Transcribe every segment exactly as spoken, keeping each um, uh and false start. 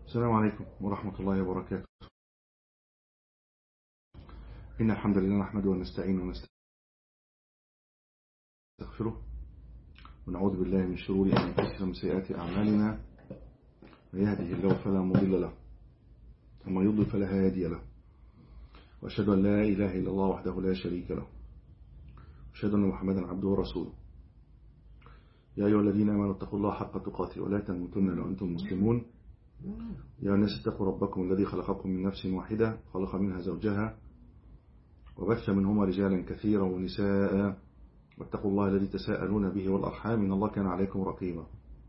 السلام عليكم ورحمة الله وبركاته. إن الحمد لله نحمده ونستعينه ونستغفره ونعوذ بالله من شرور أنفسنا ومن سيئات أعمالنا. من يهده الله فلا مضل له ومن يضلل فلا هادي له، وأشهد أن لا إله إلا الله وحده لا شريك له، وأشهد أن محمدا عبده ورسوله. يا أيها الذين آمنوا اتقوا الله حق تقاته ولا تموتن إلا وأنتم مسلمون. يا الناس اتقوا ربكم الذي خلقكم من نفس واحدة، خلق منها زوجها وبث منهما رجالا كثيرا ونساء، واتقوا الله الذي تساءلون به والأرحام إن الله كان عليكم رقيبا.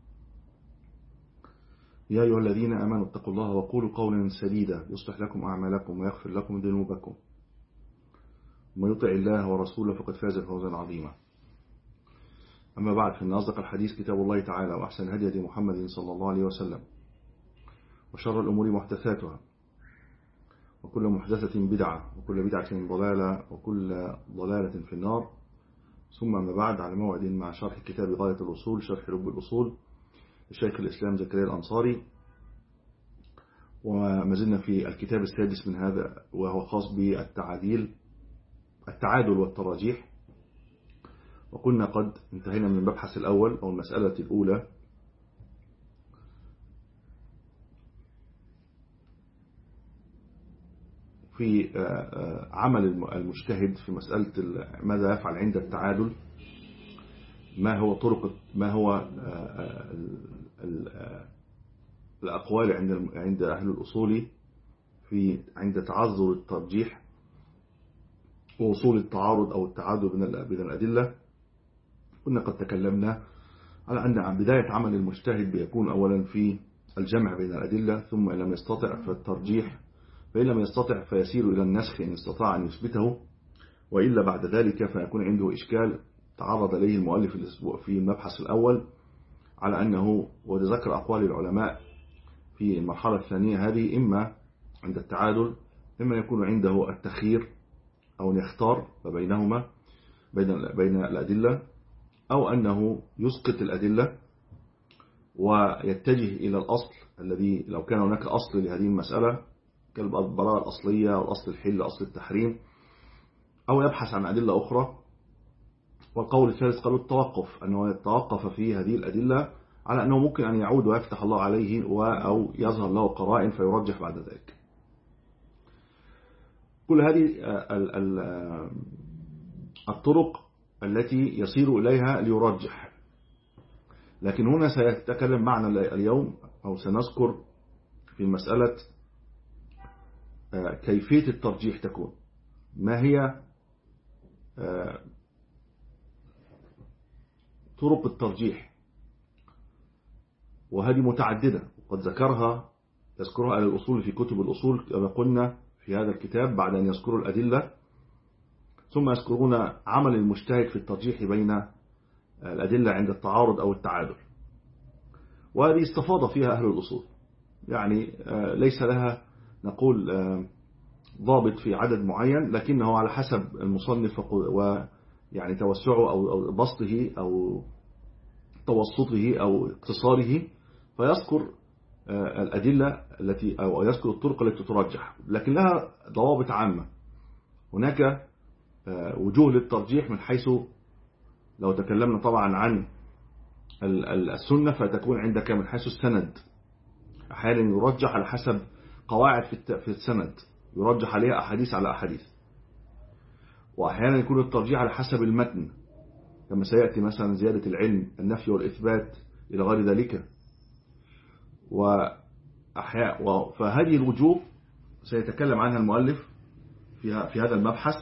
يا أيها الذين آمنوا اتقوا الله وقولوا قولا سديدا يصلح لكم أعمالكم ويغفر لكم ذنوبكم، ومن يطع الله ورسوله فقد فاز فوزا عظيما. أما بعد، فإن أصدق الحديث كتاب الله تعالى، وأحسن هدي هدي محمد صلى الله عليه وسلم، وشر الأمور محدثاتها، وكل محدثة بدعة، وكل بدعة ضلالة، وكل ضلالة في النار. ثم أما بعد، على موعد مع شرح كتاب غاية الأصول، شرح لب الأصول لشيخ الإسلام زكريا الأنصاري، وما زلنا في الكتاب السادس من هذا، وهو خاص بالتعاديل التعادل والتراجيح. وكنا قد انتهينا من المبحث الأول أو المسألة الأولى في عمل المجتهد في مسألة ماذا يفعل عند التعادل، ما هو طرق ما هو الأقوال عند عند أهل الأصول في عند تعذر الترجيح ووصول التعارض أو التعادل بين الأدلة. كنا قد تكلمنا على أن بداية عمل المجتهد بيكون أولا في الجمع بين الأدلة، ثم إن لم يستطع فالترجيح، فإن لم يستطع فيسير إلى النسخ إن استطاع أن يثبته، وإلا بعد ذلك فيكون عنده إشكال تعرض إليه المؤلف الأسبوع في المبحث الأول، على أنه وذكر أقوال العلماء في المرحلة الثانية هذه، إما عند التعادل، إما يكون عنده التخيير أو يختار بينهما بين بين الأدلة، أو أنه يسقط الأدلة ويتجه إلى الأصل الذي لو كان هناك أصل لهذه المسألة كالبراءة الأصلية أو أصل الحل أصل التحريم، أو يبحث عن أدلة أخرى. والقول الثالث قالوا التوقف، أنه يتوقف في هذه الأدلة على أنه ممكن أن يعود ويفتح الله عليه أو يظهر له قرائن فيرجح بعد ذلك. كل هذه الطرق التي يصير إليها ليرجح. لكن هنا سيتكلم معنا اليوم أو سنذكر في مسألة كيفية الترجيح تكون، ما هي طرق الترجيح، وهذه متعددة وقد ذكرها يذكرها أهل الأصول في كتب الأصول كما قلنا في هذا الكتاب، بعد أن يذكروا الأدلة ثم يذكرون عمل المجتهد في الترجيح بين الأدلة عند التعارض أو التعادل. وهذه استفاض فيها أهل الأصول، يعني ليس لها نقول ضابط في عدد معين، لكنه على حسب المصنف ويعني توسعه أو بسطه أو توسطه أو اقتصاره، فيذكر الأدلة التي أو يذكر الطرق التي ترجح، لكن لها ضوابط عامة. هناك وجوه للترجيح من حيث لو تكلمنا طبعا عن السنة فتكون عندك من حيث السند، أحيانا يرجح على حسب قواعد في السند يرجح عليها أحاديث على أحاديث، وأحيانا يكون الترجيح على حسب المتن كما سيأتي مثلا زيادة العلم النفي والإثبات إلى غير ذلك. فهذه الوجوه سيتكلم عنها المؤلف في هذا المبحث،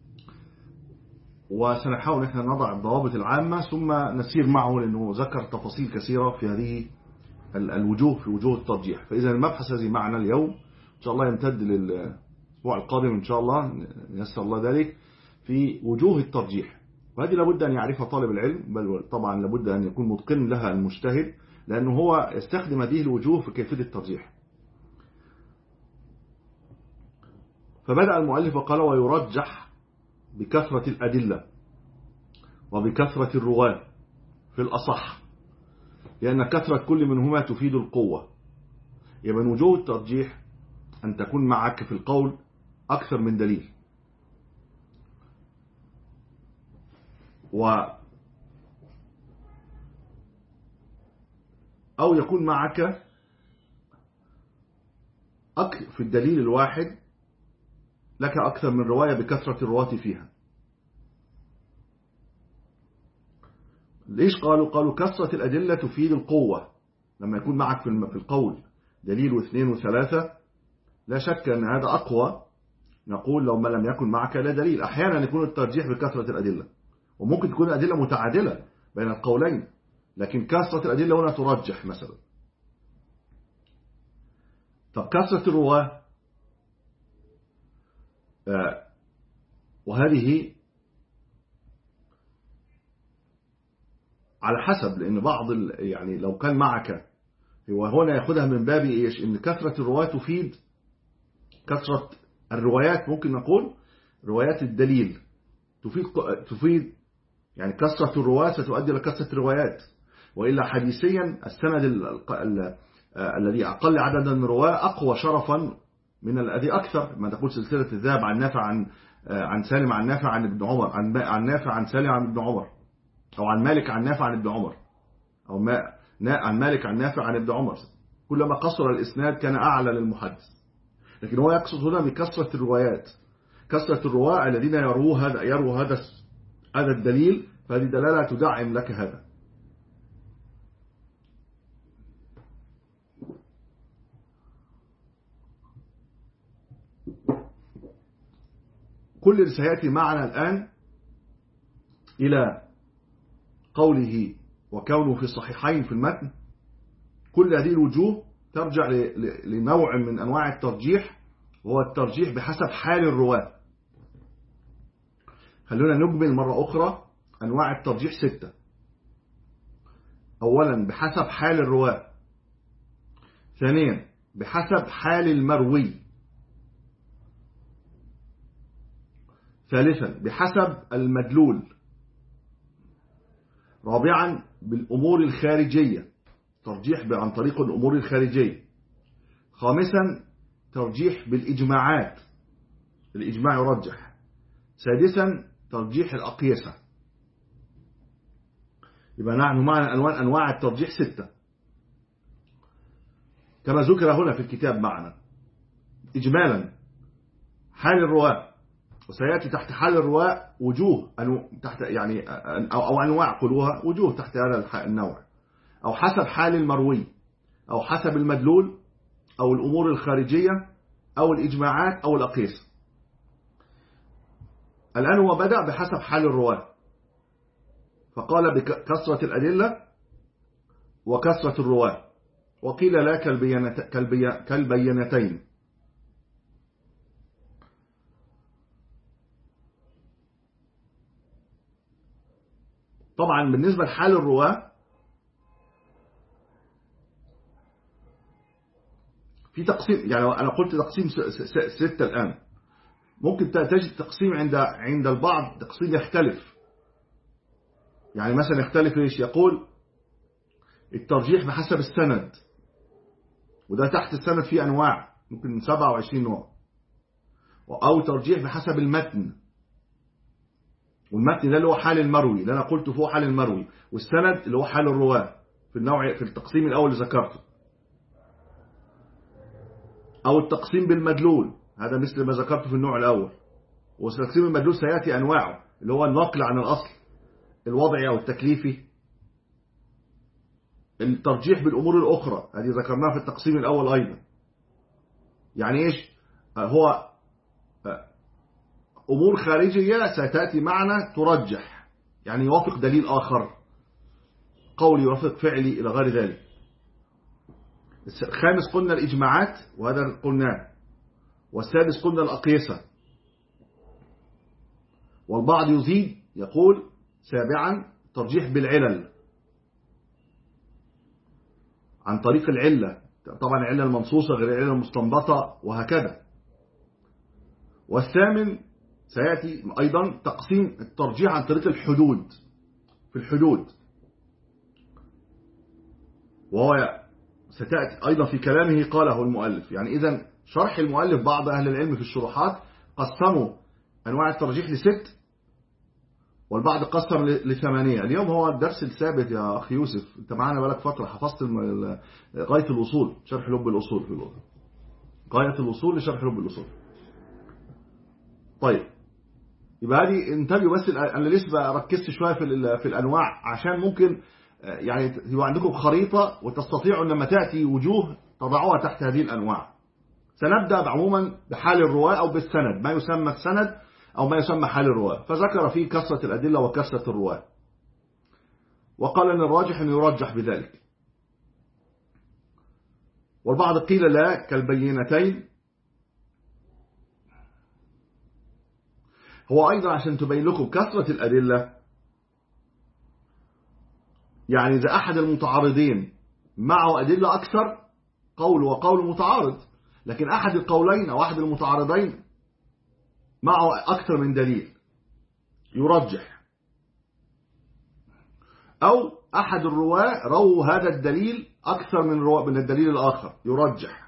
وسنحاول نحن نضع الضوابط العامة ثم نسير معه، لأنه ذكر تفاصيل كثيرة في هذه الوجوه في وجوه الترجيح. فإذا المبحث الذي معنا اليوم إن شاء الله يمتد للأسبوع القادم إن شاء الله يسر الله ذلك في وجوه الترجيح، وهذه لابد أن يعرفها طالب العلم، بل طبعا لابد أن يكون متقن لها المجتهد، لأنه هو يستخدم هذه الوجوه في كيفية الترجيح. فبدأ المؤلف وقال: ويرجح بكثرة الأدلة وبكثرة الرواة في الأصح، لأن كثرة كل منهما تفيد القوة، يبقى من وجوه الترجيح أن تكون معك في القول أكثر من دليل، و أو يكون معك في الدليل الواحد لك أكثر من رواية بكثرة الرواة فيها. ليش قالوا؟ قالوا كثرة الأدلة تفيد القوة. لما يكون معك في القول دليل واثنين وثلاثة لا شك أن هذا أقوى. نقول لو ما لم يكن معك لا دليل. أحيانا يكون الترجيح بكثرة الأدلة، وممكن تكون الأدلة متعادلة بين القولين، لكن كثرة الأدلة هنا ترجح مثلا. طب كثرة الرواة آه وهذه على حسب، لأن بعض يعني لو كان معك هو هنا يأخذها من باب إيش؟ إن كثرة الرواة تفيد كثرة الروايات. ممكن نقول روايات الدليل تفيد تفيد يعني كثرة الرواة ستؤدي إلى كثرة الروايات، وإلا حديثيا السند الذي أقل عددا من الرواة أقوى شرفا من الذي أكثر. ما تقول سلسلة الذهب عن نافع عن عن سالم عن نافع عن ابن عمر، عن عن نافع عن سالم عن ابن عمر، أو عن مالك عن نافع عن ابن عمر، أو ما عن مالك عن نافع عن ابن عمر. كلما قصر الإسناد كان أعلى للمحدث. لكن هو يقصد هنا بكثرة الروايات، كثرة الرواة الذين يروا هذا يروا هذا هذا الدليل، فهذه دلالة تدعم لك هذا. كل اللي سيأتي معنا الآن إلى قوله وكونه في الصحيحين في المتن، كل هذه الوجوه ترجع لنوع من أنواع الترجيح، وهو الترجيح بحسب حال الرواة. خلونا نجمل مرة أخرى أنواع الترجيح ستة. أولا بحسب حال الرواة، ثانيا بحسب حال المروي، ثالثا بحسب المدلول، رابعا بالأمور الخارجية، ترجيح عن طريق الأمور الخارجية، خامسا ترجيح بالإجماعات، الإجماع يرجح، سادسا ترجيح الأقيسة. يبقى نحن معنا أنواع أنواع الترجيح ستة كما ذكر هنا في الكتاب معنا. إجمالا حال الرواة، وسيأتي تحت حال الرواة وجوه تحت يعني أو أنواع قلوها وجوه تحت هذا النوع، أو حسب حال المروي، أو حسب المدلول، أو الأمور الخارجية، أو الإجماعات، أو الأقيسة. الآن هو بدأ بحسب حال الرواة، فقال بكثرة الأدلة وكثرة الرواة، وقيل لا كالبينتين. طبعا بالنسبة لحال الرواة في تقسيم، يعني أنا قلت تقسيم ستة الآن، ممكن تجد تقسيم عند عند البعض تقسيم يختلف. يعني مثلا يختلف إيش؟ يقول الترجيح بحسب السند، وده تحت السند فيه أنواع ممكن سبعة وعشرين نوع، أو ترجيح بحسب المتن، والمتن ده اللي هو حال المروي اللي أنا قلته فوق حال المروي، والسند اللي هو حال الرواة في النوع في التقسيم الأول اللي ذكرته، أو التقسيم بالمدلول، هذا مثل ما ذكرته في النوع الأول. وتقسيم المدلول سيأتي أنواعه اللي هو النقل عن الأصل، الوضعي أو التكليفي، الترجيح بالأمور الأخرى هذه ذكرناها في التقسيم الأول أيضا. يعني إيش؟ هو أمور خارجية ستأتي معنا ترجح، يعني يوافق دليل آخر، قولي يوافق فعلي إلى غير ذلك. الخامس قلنا الإجماعات، وهذا قلناه. والسادس قلنا الأقيسة. والبعض يزيد يقول سابعا ترجيح بالعلل، عن طريق العلة، طبعا العلة المنصوصة غير العلة المستنبطة وهكذا. والثامن سيأتي أيضا تقسيم الترجيح عن طريق الحدود، في الحدود، وهو ستأتي أيضا في كلامه قاله المؤلف. يعني إذن شرح المؤلف، بعض أهل العلم في الشروحات قسموا أنواع الترجيح لست، والبعض قسم لثمانية. اليوم هو الدرس الثابت يا أخي يوسف، أنت معنا بقالك فترة، حفظت غاية الوصول، شرح لب الأصول في الوضع. غاية الوصول لشرح لب الأصول. طيب يبقى هذه انتبهوا بس، أنا لسه ركزت شوية في في الأنواع عشان ممكن يعني يبقى عندكم خريطة وتستطيعوا لما تأتي وجوه تضعوها تحت هذه الأنواع. سنبدأ عموما بحال الرواة أو بالسند، ما يسمى السند أو ما يسمى حال الرواة. فذكر فيه كثرة الأدلة وكثرة الرواة، وقال أن الراجح أن يرجح بذلك. والبعض قيل لا كالبينتين. هو أيضا عشان تبين لكم كثرة الأدلة، يعني إذا أحد المتعارضين معه أدلة أكثر، قول وقول متعارض، لكن أحد القولين أو أحد المتعارضين معه أكثر من دليل يرجح، أو أحد الرواة رووا هذا الدليل أكثر من من الدليل الآخر يرجح.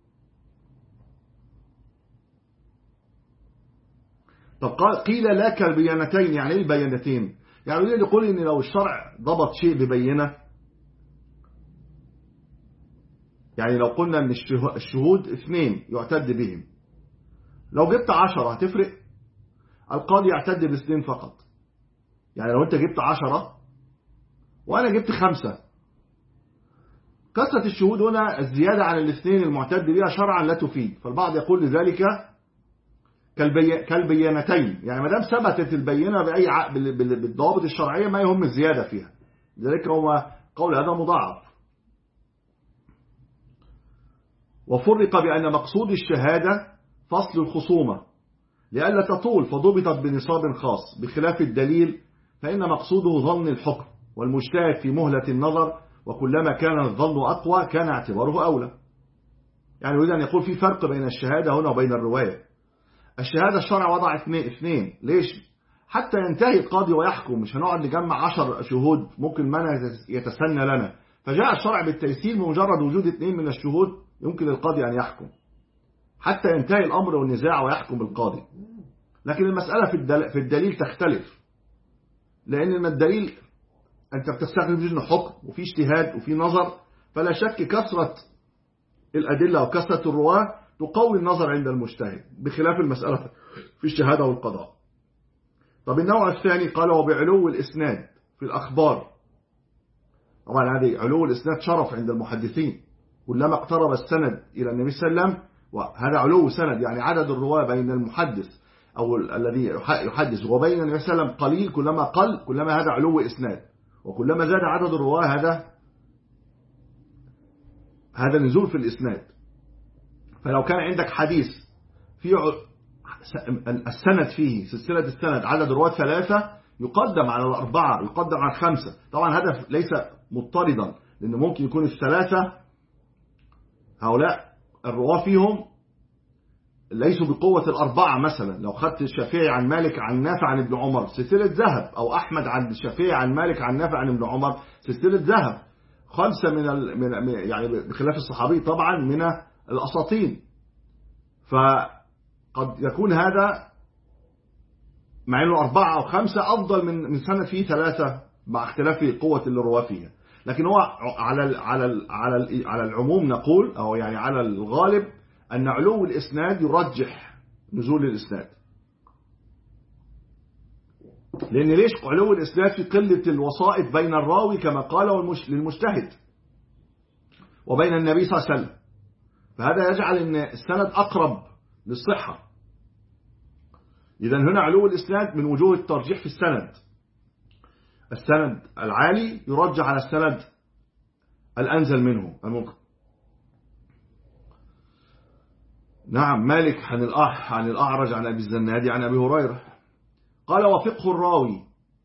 طب قيل لا كالبينتين، يعني ايه البينتين؟ يعني يريد يقول ان لو الشرع ضبط شيء ببينة، يعني لو قلنا ان الشهود اثنين يعتد بهم، لو جبت عشرة هتفرق؟ القاضي يعتد باثنين فقط. يعني لو انت جبت عشرة وانا جبت خمسة، كثرة الشهود هنا الزيادة عن الاثنين المعتد بها شرعا لا تفيد، فالبعض يقول لذلك كالبي... كالبينتين، يعني ما دام ثبتت البينة بأي ع... بالضوابط الشرعية ما يهم الزيادة فيها، لذلك هو قول هذا مضاعف. وفرق بأن مقصود الشهادة فصل الخصومة لئلا تطول، فضبطت بنصاب خاص، بخلاف الدليل فإن مقصوده ظن الحكم، والمجتهد في مهلة النظر، وكلما كان الظن أقوى كان اعتباره أولى. يعني يريد أن يقول في فرق بين الشهادة هنا وبين الرواية. الشهادة الشرع وضع اثنين، ليش؟ حتى ينتهي القاضي ويحكم، مش هنقعد نجمع عشر شهود ممكن ما يتسنى لنا، فجاء الشرع بالتيسير بمجرد وجود اثنين من الشهود يمكن القاضي أن يحكم حتى ينتهي الأمر والنزاع ويحكم القاضي. لكن المسألة في الدليل تختلف، لأن الدليل أنت بتستخدم ذهن حكم وفي اجتهاد وفي نظر، فلا شك كثرة الأدلة وكثرة الرواة تقوي النظر عند المجتهد، بخلاف المسألة في الشهادة والقضاء. طب النوع الثاني قال وبعلو الإسناد في الأخبار. طبعا هذه علو الإسناد شرف عند المحدثين، كلما اقترب السند إلى النبي صلى الله عليه وسلم، وهذا علو سند، يعني عدد الرواة بين المحدث أو الذي يحدث وبين النبي صلى الله عليه وسلم قليل، كلما قل كلما هذا علو إسناد، وكلما زاد عدد الرواة هذا هذا نزول في الإسناد. فلو كان عندك حديث في السند فيه سلسلة السند عدد الرواة ثلاثة، يقدم على الأربعة، يقدم على الخمسة. طبعا هذا ليس مضطردا، لأن ممكن يكون الثلاثة هؤلاء الرواة فيهم ليسوا بقوة الأربعة. مثلا لو خدت الشافعي عن مالك عن نافع عن ابن عمر سلسلة ذهب، أو أحمد عن الشافعي عن مالك عن نافع عن ابن عمر سلسلة ذهب، خمسة من, ال... من يعني بخلاف الصحابي طبعا من الأساطين. فقد يكون هذا مع أنه أربعة أو خمسة أفضل من من سنة فيه ثلاثة، مع اختلاف قوة الرواة فيها. لكن هو على ال على ال على ال على العموم نقول، أو يعني على الغالب، أن علو الإسناد يرجح نزول الإسناد. لأن ليش علو الإسناد؟ في قلة الوسائط بين الراوي كما قال للمجتهد وبين النبي صلى الله عليه وسلم، فهذا يجعل أن السند أقرب للصحة. إذن هنا علو الإسناد من وجوه الترجيح في السند. السند العالي يرجح على السند الأنزل منه الممكن. نعم. مالك عن الأح عن الأعرج عن أبي الزنادي عن أبي هريرة قال وفقه الراوي.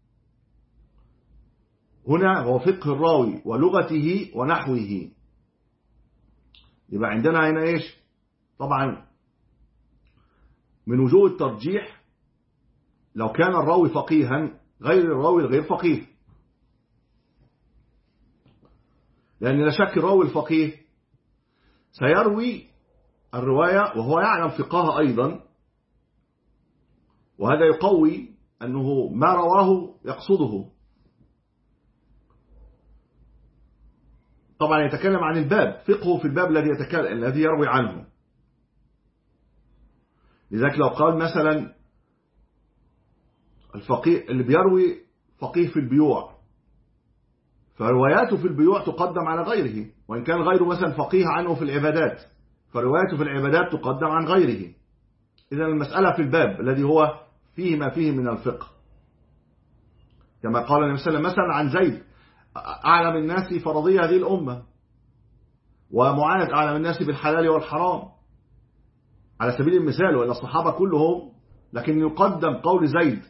هنا هو فقه الراوي ولغته ونحوه. يبقى عندنا هنا إيش؟ طبعا من وجوه الترجيح لو كان الراوي فقيها غير الراوي الغير فقيه، لأن لا شك الراوي الفقيه سيروي الرواية وهو يعلم فقهها أيضا، وهذا يقوي أنه ما رواه يقصده. طبعا يتكلم عن الباب، فقهه في الباب الذي يتكلم الذي يروي عنه. لذلك لو قال مثلا الفقيه اللي بيروي فقيه في البيوع، فرواياته في البيوع تقدم على غيره، وإن كان غيره مثلا فقيه عنه في العبادات، فرواياته في العبادات تقدم عن غيره. إذن المسألة في الباب الذي هو فيه ما فيه من الفقه، كما قال النبي صلى الله عليه وسلم مثلا عن زيد أعلم الناس فرضية هذه الأمة، ومعاذ أعلم الناس بالحلال والحرام على سبيل المثال، وإلا الصحابة كلهم، لكن يقدم قول زيد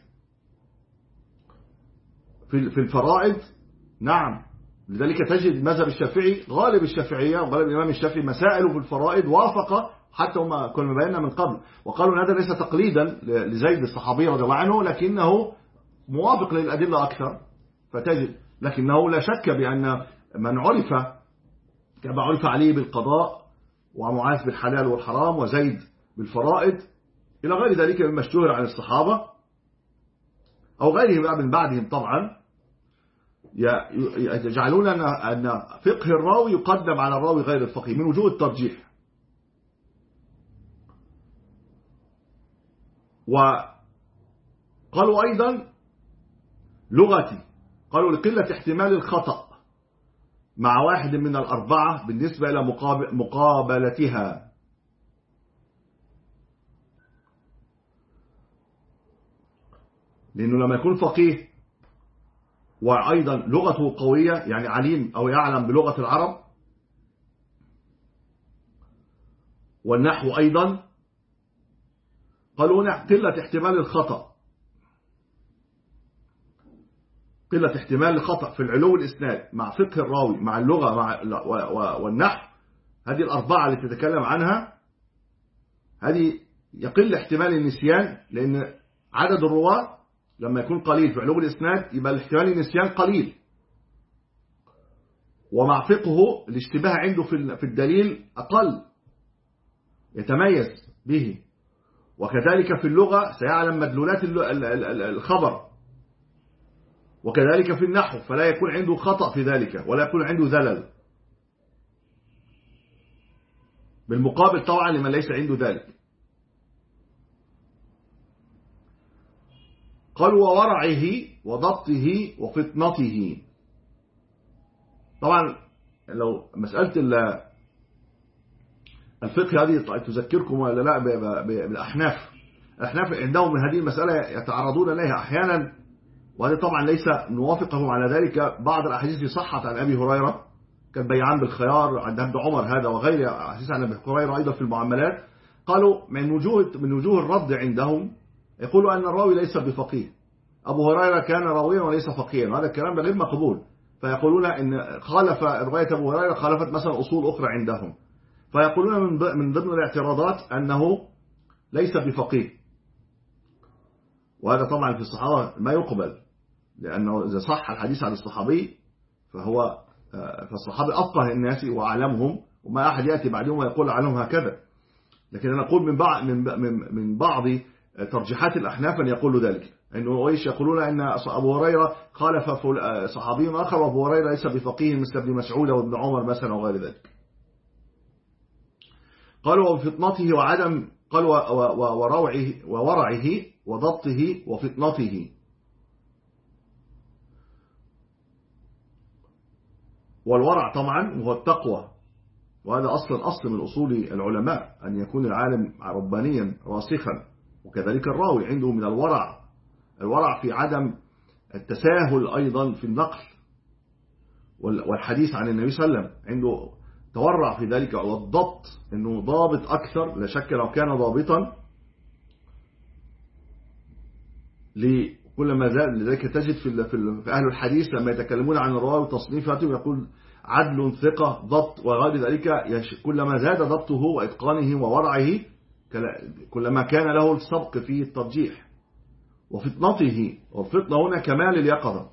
في الفرائض. نعم، لذلك تجد مذهب الشافعي غالب الشافعية وغالب الإمام الشافعي مسائله في الفرائض وافق، حتى هم كنا بينا من قبل وقالوا أن هذا ليس تقليدا لزيد الصحابي رضي الله عنه، لكنه موافق للأدلة أكثر. فتجد لكنه لا شك بأن من عرف كما عرف علي بالقضاء ومعاذ بالحلال والحرام وزيد بالفرائض إلى غير ذلك مما اشتهر عن الصحابة أو غيرهم من بعدهم، طبعا يجعلون أن فقه الراوي يقدم على الراوي غير الفقيه من وجوه الترجيح. وقالوا أيضا لغتي، قالوا لقلة احتمال الخطأ مع واحد من الأربعة بالنسبة إلى مقابلتها. لأنه لما يكون فقيه وأيضا لغته قوية، يعني عليم أو يعلم بلغة العرب والنحو أيضا، قالوا هنا قلة احتمال الخطأ، قلة احتمال الخطأ في العلو الإسناد مع فقه الراوي مع اللغة مع والنحو، هذه الأربعة اللي تتكلم عنها، هذه يقل احتمال النسيان، لأن عدد الرواة لما يكون قليل في علو الإسناد يبقى الاحتمال النسيان قليل، ومع فقهه الاشتباه عنده في الدليل أقل يتميز به، وكذلك في اللغة سيعلم مدلولات الخبر، وكذلك في النحو فلا يكون عنده خطأ في ذلك ولا يكون عنده زلل، بالمقابل طبعا لمن ليس عنده ذلك. قالوا وورعه وضبطه وفطنته. طبعا لو مسألة الفقه هذه تذكركم ولا لا بالأحناف، الأحناف عندهم من هذه المسألة يتعرضون إليها أحيانا، وهذا طبعا ليس نوافقهم على ذلك. بعض الأحاديث صحت عن أبي هريرة كان بيعان بالخيار عند ابن عمر هذا وغيره، أحاديث عن أبي هريرة أيضا في المعاملات. قالوا من وجوه من وجوه الرد عندهم يقولوا أن الراوي ليس بفقيه، أبو هريرة كان راويا وليس فقيها، وهذا الكلام غير مقبول. فيقولون إن خالف رواية أبو هريرة خالفت مثلا أصول أخرى عندهم، فيقولون من ضمن الاعتراضات أنه ليس بفقيه، وهذا طبعا في الصحابة ما يقبل، لأنه إذا صح الحديث عن الصحابي فهو فالصحابي أفقه الناس وأعلمهم، وما أحد يأتي بعدهم ويقول عنهم هكذا. لكن أنا أقول من بعض من من بعض ترجيحات الأحناف أن يقولوا ذلك، إنه إيش يقولون أن أبو هريرة خالف صحابي آخر، وأبو هريرة ليس بفقيه مثل ابن مسعود وابن عمر مثلا وغير ذلك. قالوا وفطنته وعدم، قالوا وروعه وورعه وضبطه وفطنته. والورع طبعا هو التقوى، وهذا أصلا أصل من أصول العلماء أن يكون العالم ربانيا راسخا، وكذلك الراوي عنده من الورع، الورع في عدم التساهل أيضا في النقل والحديث عن النبي صلى الله عليه وسلم، عنده تورع في ذلك، والضبط أنه ضابط أكثر، لا شك لو كان ضابطا لكل ما زال. لذلك تجد في, في أهل الحديث لما يتكلمون عن الراوي وتصنيفاته يقول عدل ثقة ضبط وغير ذلك، كلما زاد ضبطه وإتقانه وورعه كلما كان له السبق في الترجيح. وفطنته، والفطنة هنا كمال اليقظة،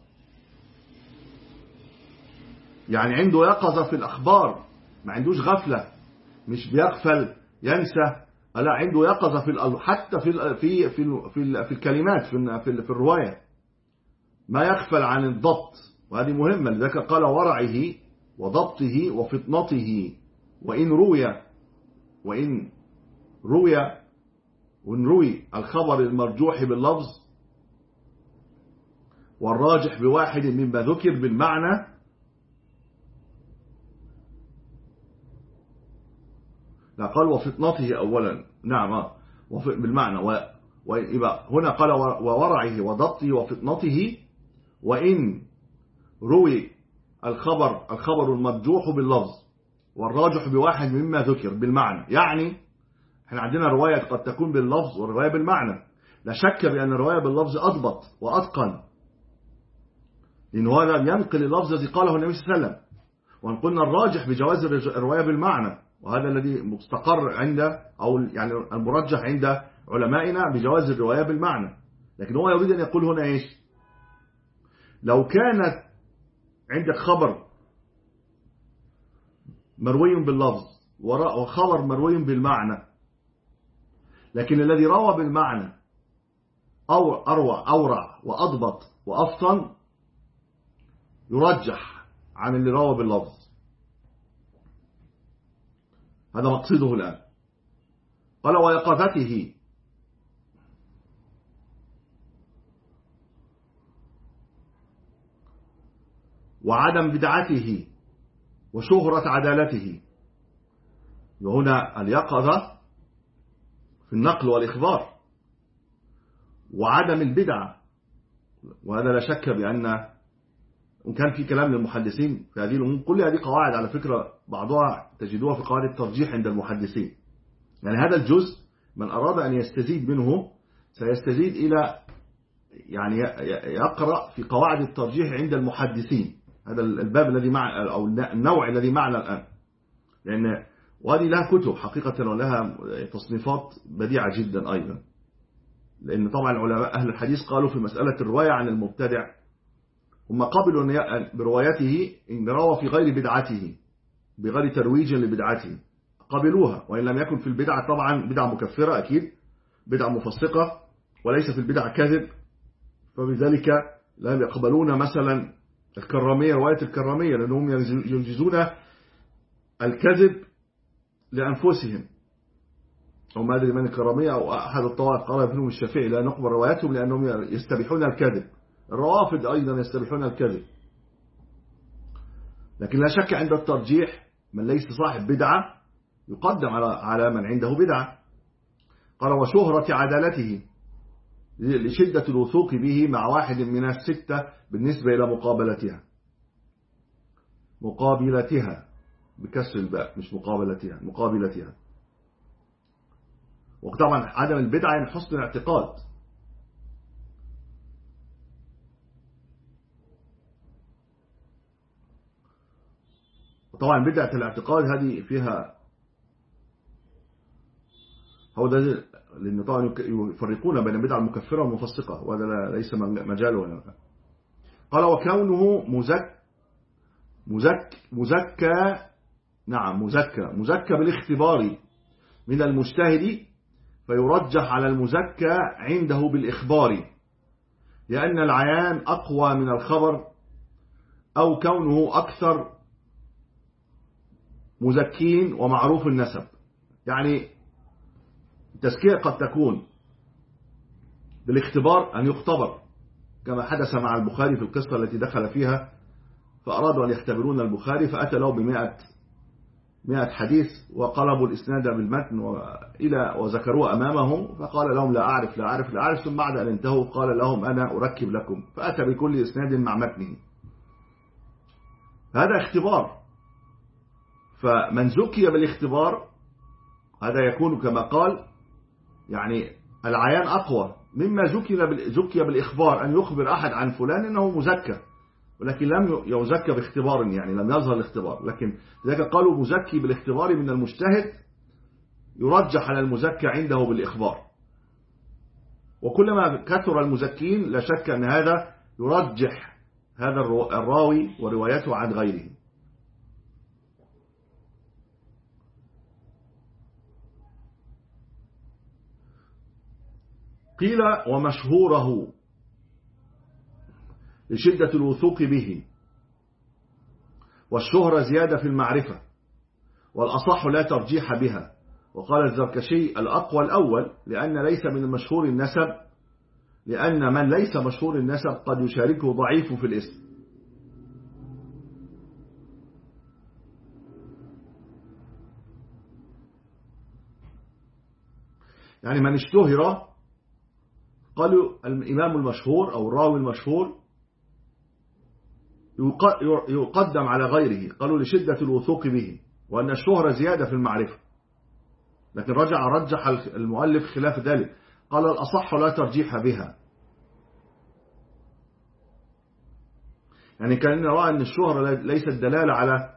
يعني عنده يقظة في الأخبار، ما عندوش غفلة، مش بيغفل ينسى، لا عنده يقظة في حتى في في في في, في الكلمات في في, في الرواية، ما يغفل عن الضبط، وهذه مهمة. لذلك قال ورعه وضبطه وفطنته. وإن روي وإن روي وإن روي الخبر المرجوح باللفظ والراجح بواحد مما ذكر بالمعنى، لا قال وفطنته أولا، نعم بالمعنى، ويبقى هنا قال وورعه وضبطه وفطنته. وإن روي الخبر الخبر المرجوح باللفظ والراجح بواحد مما ذكر بالمعنى، يعني احنا عندنا رواية قد تكون باللفظ والرواية بالمعنى، لا شك بأن الرواية باللفظ أضبط وأتقن، لأنه هذا ينقل اللفظ الذي قاله النبي صلى الله عليه وسلم. وأن قلنا الراجح بجواز الرواية بالمعنى، وهذا الذي مستقر عند أو يعني المرجح عند علمائنا بجواز الرواية بالمعنى. لكن هو يريد أن يقول هنا إيش؟ لو كانت عندك خبر مروي باللفظ وخبر مروي بالمعنى، لكن الذي روى بالمعنى أو أروع أورع وأضبط وأفطن يرجح عن اللي روى باللفظ. هذا مقصده الآن. قال ويقظته، وعدم بدعته، وشهرة عدالته. وهنا اليقظة في النقل والإخبار، وعدم البدعة، وهذا لا شك بأن إن كان في كلام للمحدثين في هذه الأمور، كل هذه قواعد على فكرة بعضها تجدوها في قواعد الترجيح عند المحدثين. يعني هذا الجزء من أراد أن يستزيد منه سيستزيد إلى يعني يقرأ في قواعد الترجيح عند المحدثين، هذا الباب الذي مع أو النوع الذي معنا الآن، لأن وهذه لها كتب حقيقة ولها تصنيفات بديعة جدا أيضا. لأن طبعا علماء أهل الحديث قالوا في مسألة الرواية عن المبتدع هم قبلوا بروايته إن روى في غير بدعته بغير ترويج لبدعته قبلوها، وإن لم يكن في البدعة طبعا بدعة مكفرة أكيد، بدعة مفسقة، وليس في البدعة كذب، فبذلك لا يقبلون مثلا الكرامية، رواية الكرامية، لأنهم ينجزون الكذب لأنفسهم. أو ما أدري من الكرامية أو أحد الطوائف قال ابنهم الشافعي لا نقبل رواياتهم لأنهم يستبيحون الكذب. الروافض أيضا يستبيحون الكذب. لكن لا شك عند الترجيح من ليس صاحب بدعة يقدم على على من عنده بدعة. قال وشهرة عدالته لشدة الوثوق به مع واحد من الستة بالنسبة إلى مقابلتها. مقابلتها بكسر الباء مش مقابلتها، مقابلتها. وطبعا عدم البدعة يعني حسن الاعتقاد. وطبعا بدعة الاعتقاد هذه فيها هو ده، لأن طبعا يفرقون بين البدعة المكفرة والمفسقة، وهذا ليس مجاله. قال وكونه مزك مزك مزكى نعم مزكى مزكى بالاختبار من المجتهد، فيرجح على المزكى عنده بالإخبار، لأن العيان أقوى من الخبر، أو كونه أكثر مزكين ومعروف النسب. يعني التزكية قد تكون بالاختبار، أن يختبر كما حدث مع البخاري في القصة التي دخل فيها، فأرادوا أن يختبرون البخاري فأتى له بمئة مئة حديث وقلبوا الإسناد بالمتن وإلى وذكروه أمامهم، فقال لهم لا أعرف لا أعرف لا أعرف، ثم بعد أن انتهوا قال لهم أنا أركب لكم، فأتى بكل إسناد مع متنه. هذا اختبار، فمن زكي بالاختبار هذا يكون كما قال يعني العيان أقوى مما زكي بالإخبار، أن يخبر أحد عن فلان إنه مزكى ولكن لم يزكى باختبار، يعني لم يظهر الاختبار. لكن ذلك قالوا مزكي بالاختبار من المجتهد يرجح على المزكى عنده بالإخبار. وكلما كثر المزكين لا شك أن هذا يرجح هذا الراوي وروايته عن غيره. قيل ومشهوره لشدة الوثوق به، والشهرة زيادة في المعرفة، والأصح لا ترجيح بها. وقال الزركشي الأقوى الأول، لأن ليس من المشهور النسب، لأن من ليس مشهور النسب قد يشاركه ضعيف في الاسم. يعني من اشتهر، قالوا الإمام المشهور أو الراوي المشهور يقدم على غيره، قالوا لشدة الوثوق به، وأن الشهرة زيادة في المعرفة. لكن رجع رجح المؤلف خلاف ذلك، قال الأصح لا ترجيح بها. يعني كان رأى أن الشهرة ليست دلالة على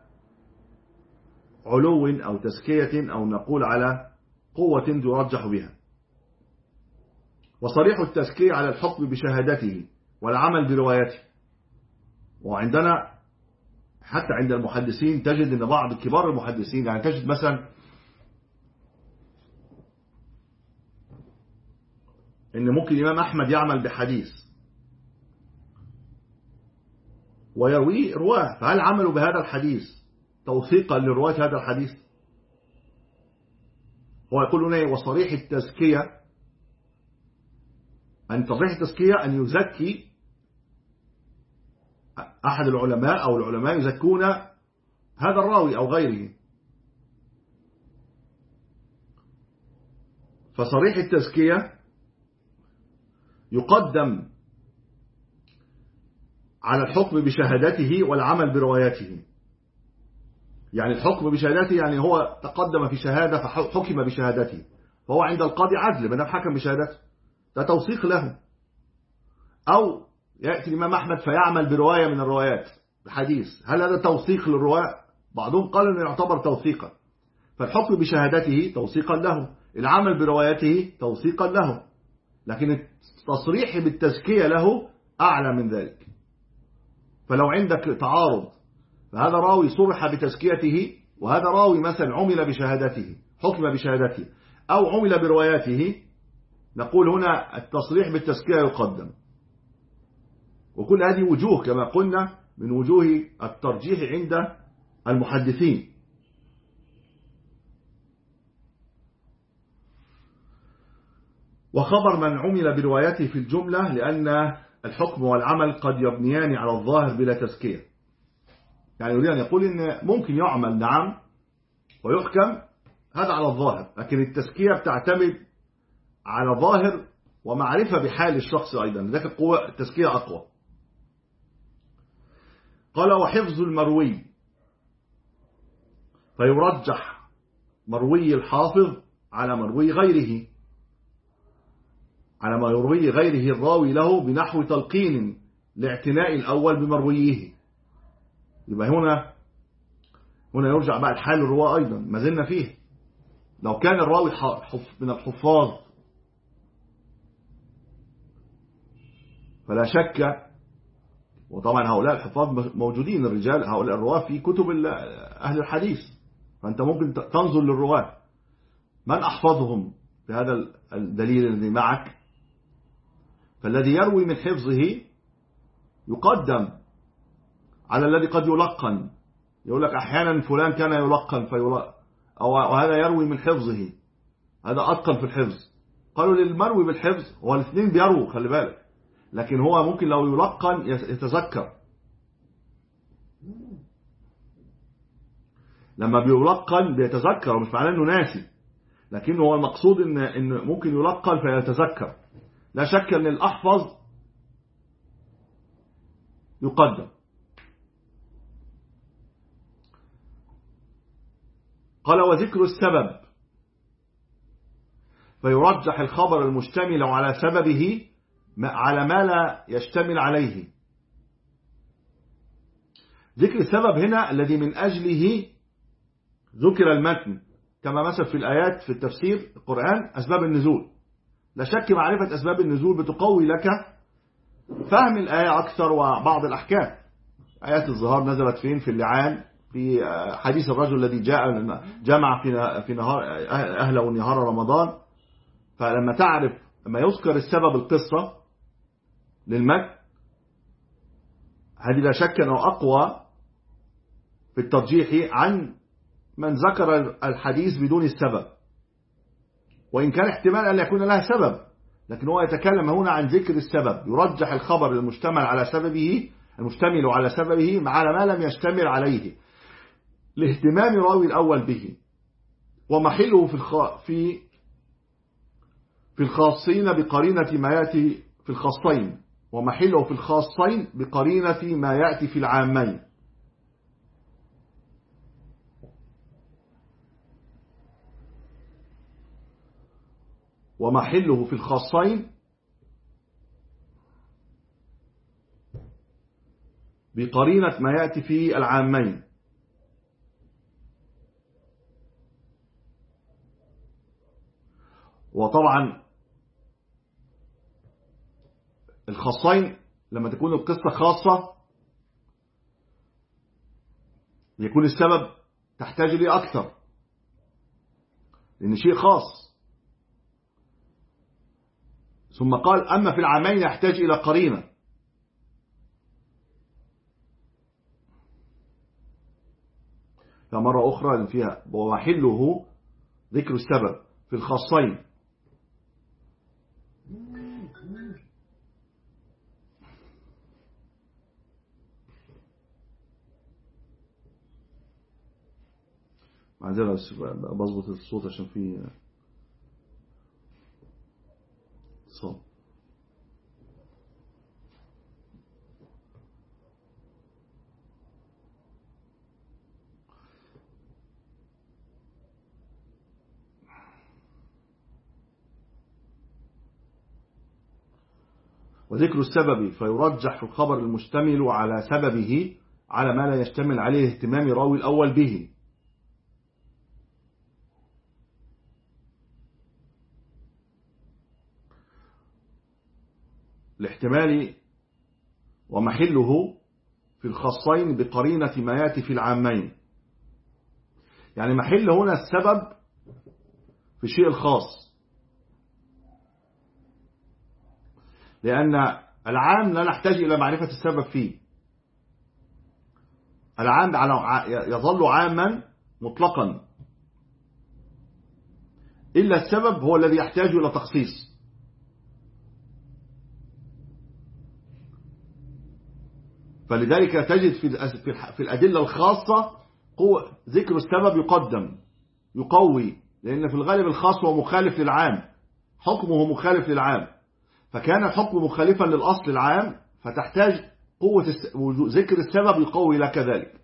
علو أو تزكية، أو نقول على قوة يرجح بها. وصريح التزكية على الحكم بشهادته والعمل بروايته. وعندنا حتى عند المحدثين تجد أن بعض كبار المحدثين، يعني تجد مثلا أن ممكن الإمام أحمد يعمل بحديث ويرويه رواه، فهل عملوا بهذا الحديث توثيقا لرواية هذا الحديث؟ هو يقول لنا وصريح التزكية، أن تصريح التزكية أن يزكي أحد العلماء أو العلماء يزكون هذا الراوي أو غيره. فصريح التزكية يقدم على الحكم بشهادته والعمل بروايته. يعني الحكم بشهادته يعني هو تقدم في شهادة فحكم بشهادته، فهو عند القاضي عدل من حكم بشهادته، ده توثيق له. أو يأتي الإمام أحمد فيعمل برواية من الروايات الحديث، هل هذا توثيق للرواة؟ بعضهم قال أنه يعتبر توثيقا. فالحكم بشهادته توثيقا له، العمل بروايته توثيقا له، لكن التصريح بالتزكية له أعلى من ذلك. فلو عندك تعارض، فهذا راوي صرح بتزكيته، وهذا راوي مثلا عمل بشهادته، حكم بشهادته، أو عمل برواياته، نقول هنا التصريح بالتزكية يقدم. وكل هذه وجوه كما قلنا من وجوه الترجيح عند المحدثين. وخبر من عمل بروايته في الجملة، لأن الحكم والعمل قد يبنيان على الظاهر بلا تزكية. يعني يريد أن يقول إن ممكن يعمل نعم ويحكم هذا على الظاهر، لكن التزكية بتعتمد على ظاهر ومعرفة بحال الشخص أيضا، لذلك القوة التزكية أقوى. قال وحفظ المروي، فيرجح مروي الحافظ على مروي غيره، على ما يروي غيره الراوي له بنحو تلقين لاعتناء الأول بمرويه. يبقى هنا هنا يرجع بقى الحال الرواة أيضا ما زلنا فيه. لو كان الراوي من الحفاظ فلا شك، وطبعا هؤلاء الحفاظ موجودين، الرجال هؤلاء الرواة في كتب أهل الحديث، فأنت ممكن تنظر للرواة من أحفظهم في هذا الدليل الذي معك. فالذي يروي من حفظه يقدم على الذي قد يلقن. يقول لك أحيانا فلان كان يلقن فيلقن، أو وهذا يروي من حفظه، هذا أتقن في الحفظ. قالوا للمروي بالحفظ هو الاثنين بيروا، خلي بالك، لكن هو ممكن لو يلقن يتذكر. لما بيلقن بيتذكر، مش معناه انه ناسي، لكن هو المقصود ان ان ممكن يلقن فيتذكر. لا شك ان الاحفظ يقدم. قال وذكر السبب، فيرجح الخبر المشتمل على سببه على ما لا يشتمل عليه. ذكر السبب هنا الذي من أجله ذكر المتن، كما مثل في الآيات في التفسير القرآن أسباب النزول. لا شك معرفة أسباب النزول بتقوي لك فهم الآية أكثر وبعض الأحكام. آيات الظهار نزلت فين؟ في اللعان، في حديث الرجل الذي جاء جمع في نهار أهله نهار رمضان. فلما تعرف لما يذكر السبب القصة للمتن، هذه لا شك أنه أقوى في الترجيح عن من ذكر الحديث بدون السبب، وإن كان احتمال أن يكون لها سبب، لكن هو يتكلم هنا عن ذكر السبب، يرجح الخبر المشتمل على سببه المشتمل على سببه على ما لم يشتمل عليه لاهتمام راوي الأول به، ومحله في الخ... في في الخاصين بقرينة ما يأتي في الخاصين ومحله في الخاصين بقرينة ما يأتي في العامين. ومحله في الخاصين بقرينة ما يأتي في العامين. وطبعا الخاصين لما تكون القصة خاصة يكون السبب تحتاج ليه أكثر، لأن شيء خاص. ثم قال أما في العامين يحتاج إلى قرينة. فمرة أخرى فيها ومحله ذكر السبب في الخاصين معذرة بظبط الصوت عشان في صوت. وذكر السبب فيرجح الخبر المشتمل على سببه على ما لا يشتمل عليه اهتمام راوي الأول به. الاحتمال ومحله في الخاصين بقرينة ما يأتي في العامين، يعني محل هنا السبب في الشيء الخاص، لأن العام لا نحتاج إلى معرفة السبب فيه. العام يظل عاما مطلقا إلا السبب هو الذي يحتاج إلى تخصيص. فلذلك تجد في الأدلة الخاصة ذكر السبب يقدم يقوي، لأن في الغالب الخاص هو مخالف للعام، حكمه مخالف للعام، فكان الحكم مخالفا للأصل العام فتحتاج قوة ذكر السبب يقوي لك ذلك.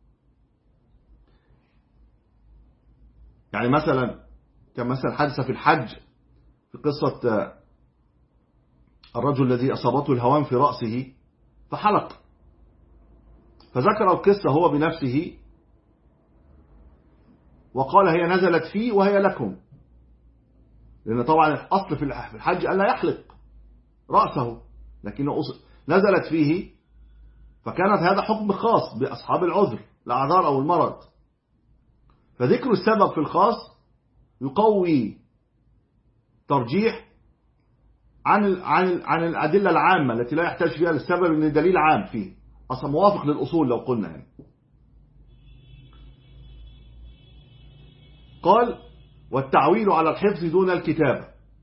يعني مثلا كمثل حادثة في الحج في قصة الرجل الذي أصابته الهوام في رأسه فحلق، فذكر القصة هو بنفسه وقال هي نزلت فيه وهي لكم، لأن طبعا الأصل في الحج ألا يحلق رأسه، لكنه نزلت فيه، فكانت هذا حكم خاص بأصحاب العذر الأعذار أو المرض. فذكر السبب في الخاص يقوي ترجيح عن عن عن الأدلة العامة التي لا يحتاج فيها للسبب، لأن دليل عام فيه أصلا موافق للأصول لو قلنا يعني. قال والتعويل على الحفظ دون الكتابة.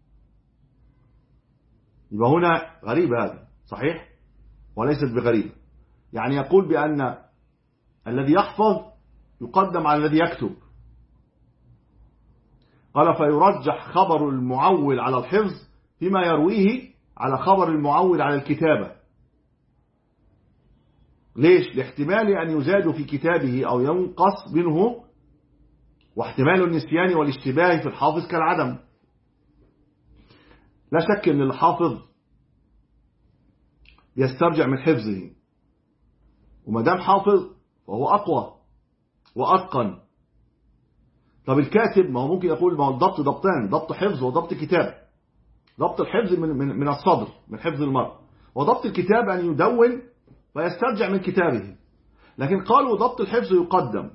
يبقى هنا غريب، هذا صحيح وليست بغريب، يعني يقول بأن الذي يحفظ يقدم على الذي يكتب. قال فيرجح خبر المعول على الحفظ فيما يرويه على خبر المعول على الكتابة. ليش؟ لاحتمال أن يزاد في كتابه أو ينقص منه، واحتمال النسيان والاشتباه في الحافظ كالعدم. لا شك أن الحافظ يسترجع من حفظه، وما دام حافظ فهو أقوى وأتقن. طب الكاتب ما هو ممكن يقول ما هو الضبط ضبطان، ضبط حفظ وضبط كتاب. ضبط الحفظ من من من الصدر، من حفظ المرء، وضبط الكتاب أن يدون ويسترجع من كتابه. لكن قالوا ضبط الحفظ يقدم،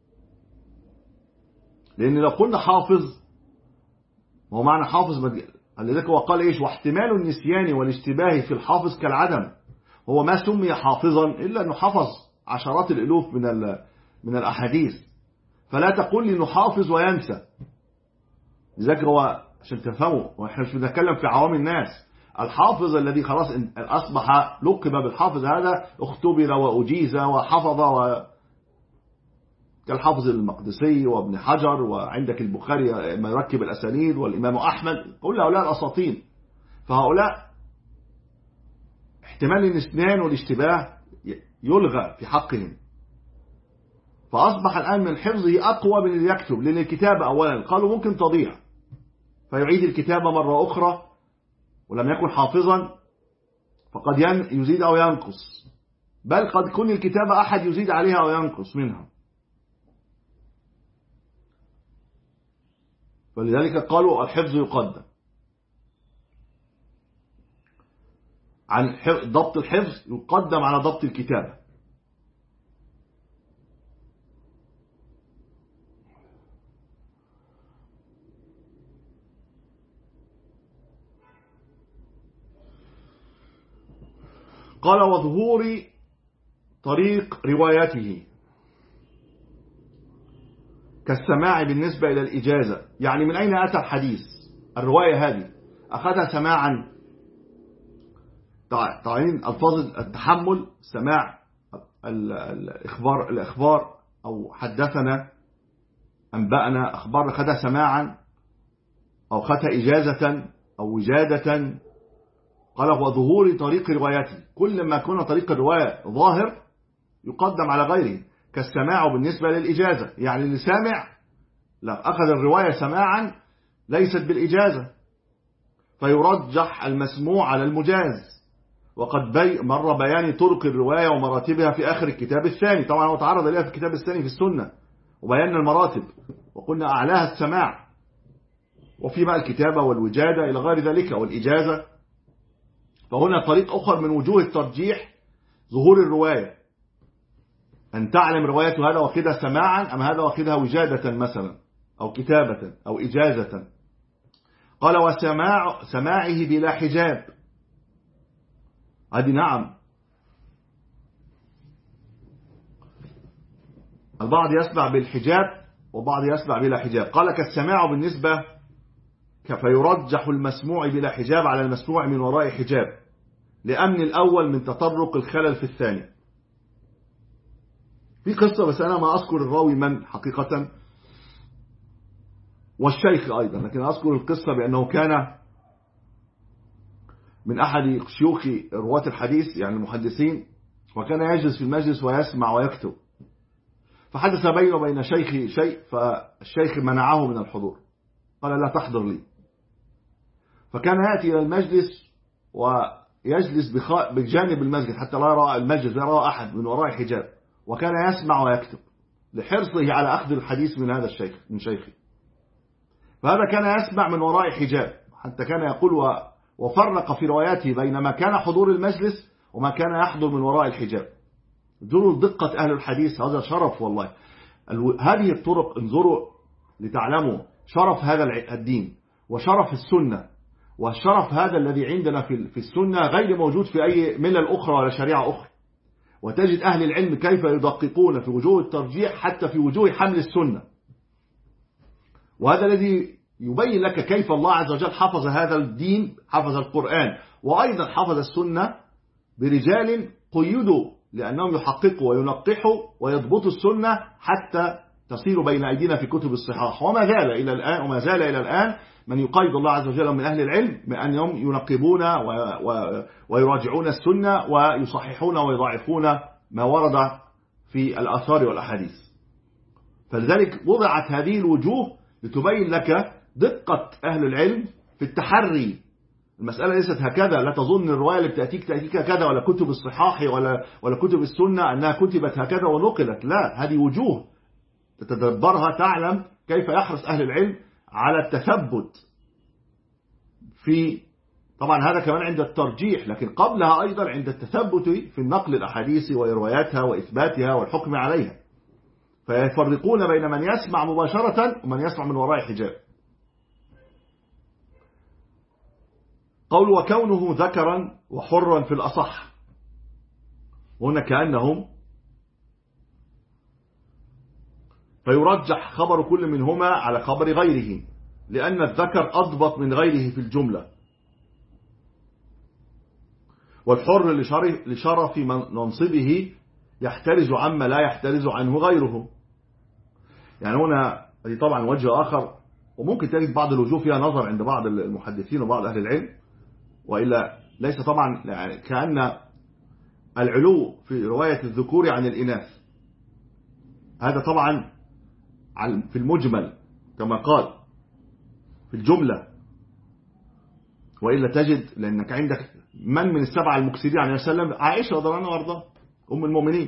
لأن لو قلنا حافظ، هو معنى حافظ لذلك هو قال إيش؟ واحتمال النسيان والاشتباه في الحافظ كالعدم. هو ما سمي حافظا إلا أنه حفظ عشرات الألوف من من الأحاديث، فلا تقول لي أنه حافظ وينسى. لذلك هو عشان تفهموا، وإحنا مش بنتكلم في عوام الناس. الحافظ الذي خلاص أصبح لقب بالحافظ هذا اختبر وأجيز وحفظ، و كالحافظ المقدسي وابن حجر، وعندك البخاري ما يركب الأسانيد، والإمام أحمد، كل هؤلاء الأساطين. فهؤلاء احتمال النسيان والاشتباه يلغى في حقهم، فأصبح الآن من حفظه أقوى من اللي يكتب، لأن الكتابة أولا قالوا ممكن تضيع فيعيد الكتابة مرة أخرى، ولم يكن حافظا فقد يزيد أو ينقص، بل قد يكون الكتابة أحد يزيد عليها أو ينقص منها. فلذلك قالوا الحفظ يقدم عن ضبط الحفظ، يقدم على ضبط الكتابة. قال وظهور طريق روايته كالسماع بالنسبة إلى الإجازة. يعني من أين أتى الحديث؟ الرواية هذه أخذها سماعا، طالعين ألفاظ التحمل، سماع الإخبار, الإخبار أو حدثنا أنبأنا أخبار، أخذها سماعا أو أخذها إجازة أو وجادة. قال وظهور طريق روايته، كل ما كان طريق الرواية ظاهر يقدم على غيره، كالسماع بالنسبة للإجازة. يعني اللي سامع لا أخذ الرواية سماعا ليست بالإجازة، فيرجح المسموع على المجاز. وقد بي مر بيان طرق الرواية ومراتبها في آخر الكتاب الثاني، طبعا هو تعرض إليها في الكتاب الثاني في السنة، وبيان المراتب وقلنا أعلاها السماع، وفي بقى الكتابة والوجادة إلى غير ذلك والإجازة. فهنا طريق أخر من وجوه الترجيح ظهور الرواية، أن تعلم رواية هذا واخدها سماعا أم هذا واخدها وجادة مثلا أو كتابة أو إجازة. قال وسماع سماعه بلا حجاب، هذه نعم البعض يسمع بالحجاب وبعض يسمع بلا حجاب. قال كالسماع بالنسبة فيرجح المسموع بلا حجاب على المسموع من وراء حجاب، لأمن الأول من تطرق الخلل في الثاني. في قصة بس أنا ما أذكر الراوي من حقيقة والشيخ أيضا، لكن أذكر القصة بأنه كان من أحد شيوخ رواة الحديث يعني المحدثين، وكان يجلس في المجلس ويسمع ويكتب، فحدث بينه وبين شيخي شيء، فالشيخ منعه من الحضور، قال لا تحضر لي. فكان يأتي إلى المجلس ويجلس بجانب المسجد حتى لا يرى المجلس، لا يرى أحد من وراء حجاب، وكان يسمع ويكتب لحرصه على أخذ الحديث من هذا الشيخ من شيخي. فهذا كان يسمع من وراء حجاب، حتى كان يقول وفرق في رواياته بين ما كان حضور المجلس وما كان يحضر من وراء الحجاب. انظروا دقة أهل الحديث، هذا شرف والله. هذه الطرق انظروا لتعلموا شرف هذا الدين وشرف السنة، والشرف هذا الذي عندنا في السنة غير موجود في أي ملل أخرى ولا شريعة أخرى. وتجد أهل العلم كيف يدققون في وجوه الترجيح حتى في وجوه حمل السنة، وهذا الذي يبين لك كيف الله عز وجل حفظ هذا الدين، حفظ القرآن وأيضا حفظ السنة برجال قيدوا لأنهم يحققوا وينقحوا ويضبطوا السنة حتى تصير بين أيدينا في كتب الصحاح. وما زال إلى الآن وما زال إلى الآن من يقيد الله عز وجل من أهل العلم بأنهم ينقبون ويراجعون السنة ويصححون ويضعفون ما ورد في الآثار والأحاديث. فلذلك وضعت هذه الوجوه لتبين لك دقة أهل العلم في التحري. المسألة ليست هكذا، لا تظن الرواية اللي بتأتيك تأتيك كذا، ولا كتب الصحاح ولا ولا كتب السنة أنها كتبت هكذا ونقلت، لا، هذه وجوه تتدبرها تعلم كيف يحرص أهل العلم على التثبت في، طبعا هذا كمان عند الترجيح، لكن قبلها أيضا عند التثبت في النقل الأحاديث ورواياتها وإثباتها والحكم عليها. فيفرقون بين من يسمع مباشرة ومن يسمع من وراء حجاب. قول وكونه ذكرا وحرا في الأصح، هنا كأنهم فيرجح خبر كل منهما على خبر غيره، لأن الذكر أضبط من غيره في الجملة، والحر لشرف منصبه يحترز عما لا يحترز عنه غيره. يعني هنا دي طبعا وجه آخر، وممكن تجد بعض الوجوه فيها نظر عند بعض المحدثين وبعض أهل العلم، وإلا ليس طبعا يعني كأن العلو في رواية الذكور عن الإناث، هذا طبعا في المجمل كما قال في الجملة، وإلا تجد لأنك عندك من من السبعة المكسرين عن وسلم عائشة رضي الله عنها وارضاها أم المؤمنين،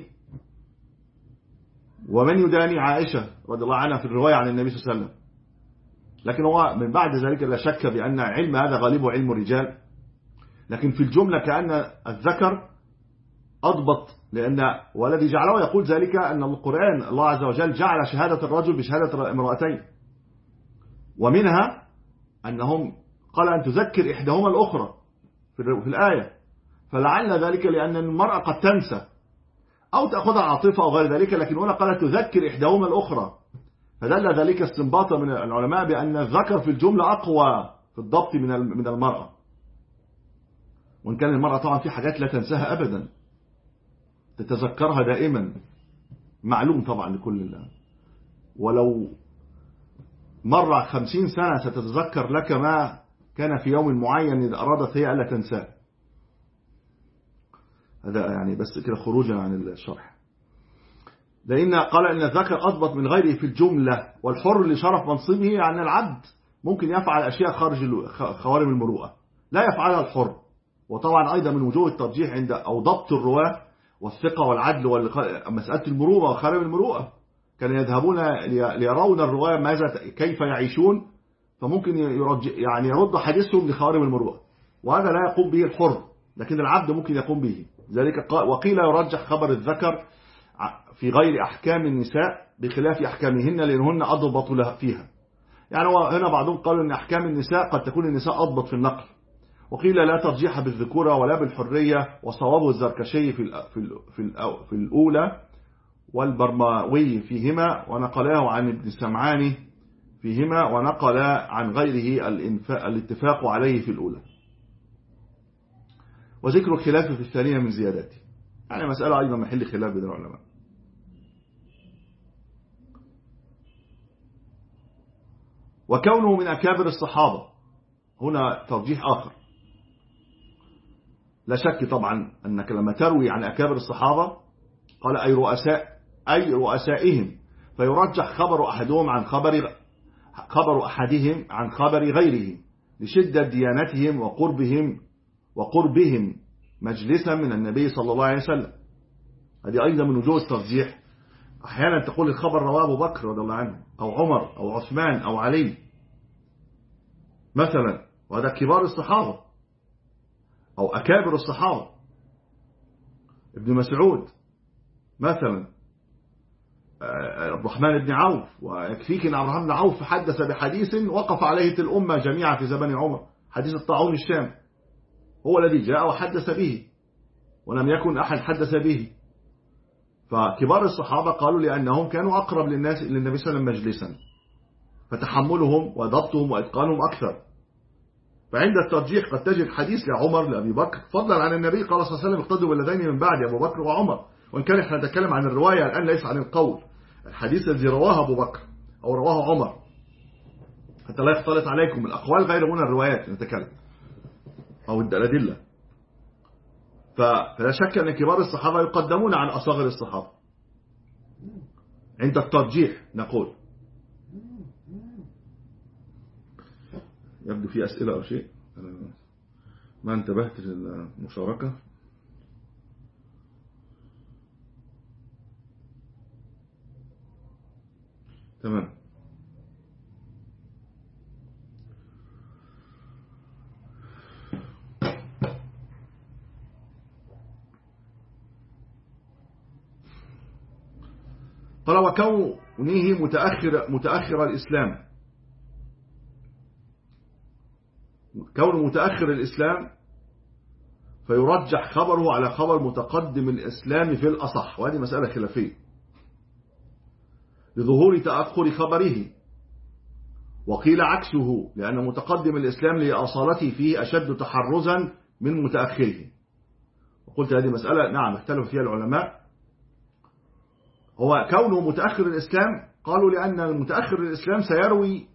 ومن يداني عائشة رضي الله عنها في الرواية عن النبي صلى الله عليه وسلم. لكن هو من بعد ذلك لا شك بأن علم هذا غالبه علم الرجال، لكن في الجملة كأن الذكر أضبط، لأن والذي جعله يقول ذلك أن القرآن الله عز وجل جعل شهادة الرجل بشهادة امرأتين، ومنها أنهم قال أن تذكر إحداهما الأخرى في الآية، فلعل ذلك لأن المرأة قد تنسى أو تأخذها عاطفة أو غير ذلك، لكن هنا قالت تذكر إحداهما الأخرى، فدل ذلك استنباطا من العلماء بأن الذكر في الجملة أقوى في الضبط من المرأة، وإن كان المرأة طبعا في حاجات لا تنساها أبدا تتذكرها دائما، معلوم طبعا لكل الله، ولو مر خمسين سنة ستتذكر لك ما كان في يوم معين إذا أرادت هي ألا تنساه. هذا يعني بس كده خروجا عن الشرح، لأن قال أن الذكر أضبط من غيره في الجملة، والحر لشرف منصبه، يعني العبد ممكن يفعل أشياء خارج خوارم المروءة لا يفعلها الحر. وطبعا أيضا من وجوه الترجيح عند أو ضبط الرواة والثقة والعدل ومسألة المروءة وخارم المروءة، كانوا يذهبون ليرون الرواة ماذا كيف يعيشون، فممكن يعني يرد حديثهم لخوارم المروءة، وهذا لا يقوم به الحر، لكن العبد ممكن يقوم به. ذلك وقيل يرجح خبر الذكر في غير أحكام النساء بخلاف أحكامهن لأنهن أضبط لها فيها. يعني هنا بعضهم قالوا أن أحكام النساء قد تكون النساء أضبط في النقل، وقيل لا ترجيح بالذكورة ولا بالحرية، وصوابه الزركشي في في في الأولى والبرماوي فيهما، ونقلاه عن ابن السمعاني فيهما، ونقل عن غيره الاتفاق عليه في الأولى، وذكر الخلاف في الثانية من زياداته. يعني مسألة أيضا محل خلاف بين العلماء. وكونه من أكابر الصحابة، هنا ترجيح آخر. لا شك طبعا أنك لما تروي عن أكابر الصحابة قال أي رؤساء أي رؤسائهم، فيرجح خبر أحدهم عن خبر خبر أحدهم عن خبر غيره لشدة ديانتهم وقربهم وقربهم مجلسا من النبي صلى الله عليه وسلم. هذه أيضا من وجوه الترجيح. أحيانا تقول الخبر رواه أبو بكر رضي الله عنه أو عمر أو عثمان أو علي مثلا، وهذا كبار الصحابة أو أكابر الصحابة، ابن مسعود مثلا، عبد الرحمن بن عوف، ويكفيك أن عبد الرحمن بن عوف حدث بحديث وقف عليه الأمة جميعا في زمن عمر، حديث الطاعون الشام، هو الذي جاء وحدث به ولم يكن أحد حدث به. فكبار الصحابة قالوا لأنهم كانوا أقرب للناس للنبي صلى الله عليه وسلم مجلسا، فتحملهم وضبطهم وإتقانهم أكثر. فعند الترجيح قد تجد حديث لعمر لأبي بكر فضلا عن النبي قال صلى الله عليه وسلم اقتدوا بالذين من بعد أبو بكر وعمر، وإن كان احنا نتكلم عن الرواية الآن ليس عن القول، الحديث الذي رواه أبو بكر أو رواه عمر حتى لا يختلط عليكم الأقوال غير من الروايات نتكلم أو الأدلة. فلا شك أن كبار الصحابة يقدمون عن أصاغر الصحابة عند الترجيح. نقول يبدو في أسئلة أو شيء، أنا ما انتبهت للمشاركة. تمام. قال وكونه متأخر متأخر الإسلام، كونه متأخر الإسلام فيرجح خبره على خبر متقدم الإسلام في الأصح، وهذه مسألة خلافية لظهور تأخر خبره. وقيل عكسه، لأن متقدم الإسلام لأصالته فيه أشد تحرزا من متأخره. وقلت هذه مسألة نعم اختلف فيها العلماء. هو كونه متأخر الإسلام قالوا لأن المتأخر الإسلام سيروي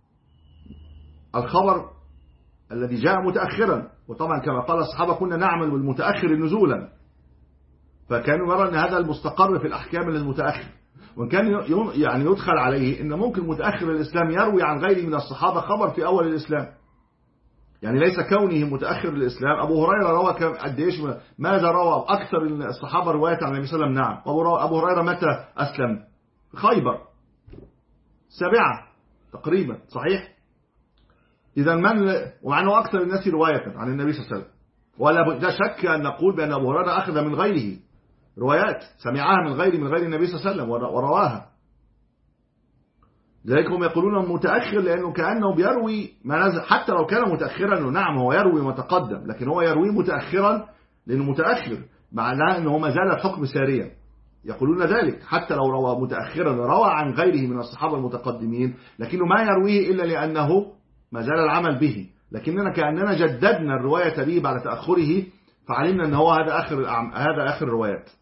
الخبر الذي جاء متأخرا، وطبعا كما قال الصحابة كنا نعمل بالمتأخر نزولا، فكانوا يرى أن هذا المستقر في الأحكام للمتأخر. وإن كان يعني يدخل عليه أن ممكن متأخر الإسلام يروي عن غيره من الصحابة خبر في أول الإسلام، يعني ليس كونه متأخر الإسلام. أبو هريرة روى قد إيش، ماذا روى أكثر الصحابة رواية عن النبي صلى الله عليه وسلم؟ نعم. أبو هريرة متى أسلم؟ خيبر سبعة تقريبا، صحيح؟ إذا من ومع أنه أكثر الناس رواية عن النبي صلى الله عليه وسلم، ولا شك أن نقول بأن أبو هريرة أخذ من غيره روايات، سمعها من غير من غير النبي صلى الله عليه وسلم ورواها. لذلك هم يقولون متأخر لأنه كأنه بيروي ما نزل، حتى لو كان متأخرا. نعم هو يروي ما تقدم، لكن هو يروي متأخرا لأنه متأخر، معناه أنه ما زال الحكم ساريا. يقولون ذلك حتى لو روى متأخرا روى عن غيره من الصحابة المتقدمين، لكنه ما يرويه إلا لأنه ما زال العمل به، لكننا كأننا جددنا الرواية به بعد تأخره، فعلمنا أن هو هذا آخر هذا آخر الروايات.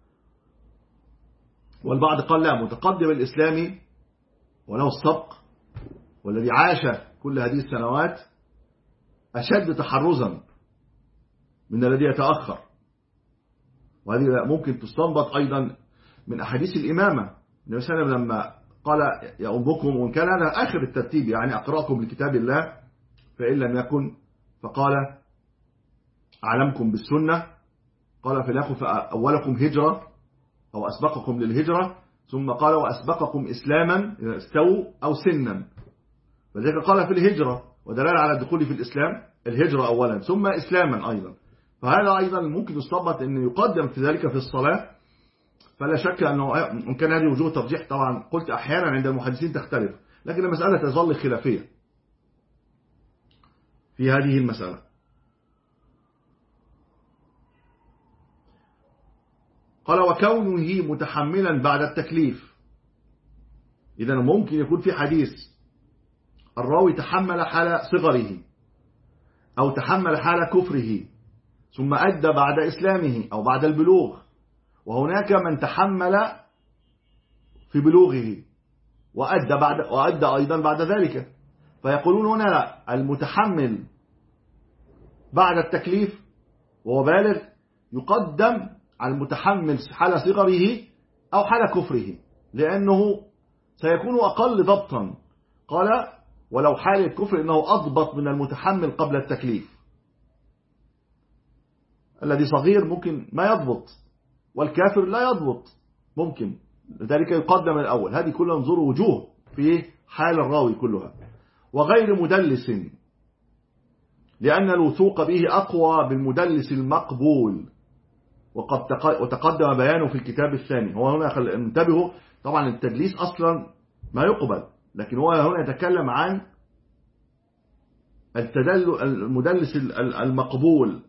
والبعض قال لا، متقدم الإسلامي وله السبق والذي عاش كل هذه السنوات أشد تحرزا من الذي يتأخر. وهذه ممكن تستنبط أيضا من أحاديث الإمامة. النبي صلى الله عليه وسلم لما قال يا أمكم، وإن كان هذا آخر الترتيب يعني أقرأكم لكتاب الله فإن لم يكن، فقال أعلمكم بالسنة، قال فليكن فأولكم هجرة أو أسبقكم للهجرة، ثم قال وأسبقكم إسلاما إذا استووا أو سنا. فذلك قال في الهجرة ودلال على الدخول في الإسلام الهجرة أولا ثم إسلاما أيضا. فهذا أيضا ممكن يستنبط أن يقدم في ذلك في الصلاة. فلا شك أنه إن كان هذه وجوه ترجيح، طبعا قلت أحيانا عند المحدثين تختلف، لكن المسألة تظل خلافية في هذه المسألة. قال وكونه متحملا بعد التكليف. إذا ممكن يكون في حديث الراوي تحمل حال صغره أو تحمل حال كفره ثم أدى بعد إسلامه أو بعد البلوغ، وهناك من تحمل في بلوغه وأدى, بعد وأدى أيضا بعد ذلك. فيقولون هنا لا، المتحمل بعد التكليف وهو بالغ يقدم على المتحمل حال صغره أو حال كفره، لأنه سيكون أقل ضبطا. قال ولو حال الكفر إنه أضبط من المتحمل قبل التكليف. الذي صغير ممكن ما يضبط، والكافر لا يضبط ممكن، لذلك يقدم الأول. هذه كلها ننظر وجوه في حال الراوي كلها. وغير مدلس، لأن الوثوق به أقوى بالمدلس المقبول، وقد وتقدم بيانه في الكتاب الثاني. هو هنا انتبهوا، طبعا التدليس أصلا ما يقبل، لكن هو هنا يتكلم عن التدل المدلس المقبول،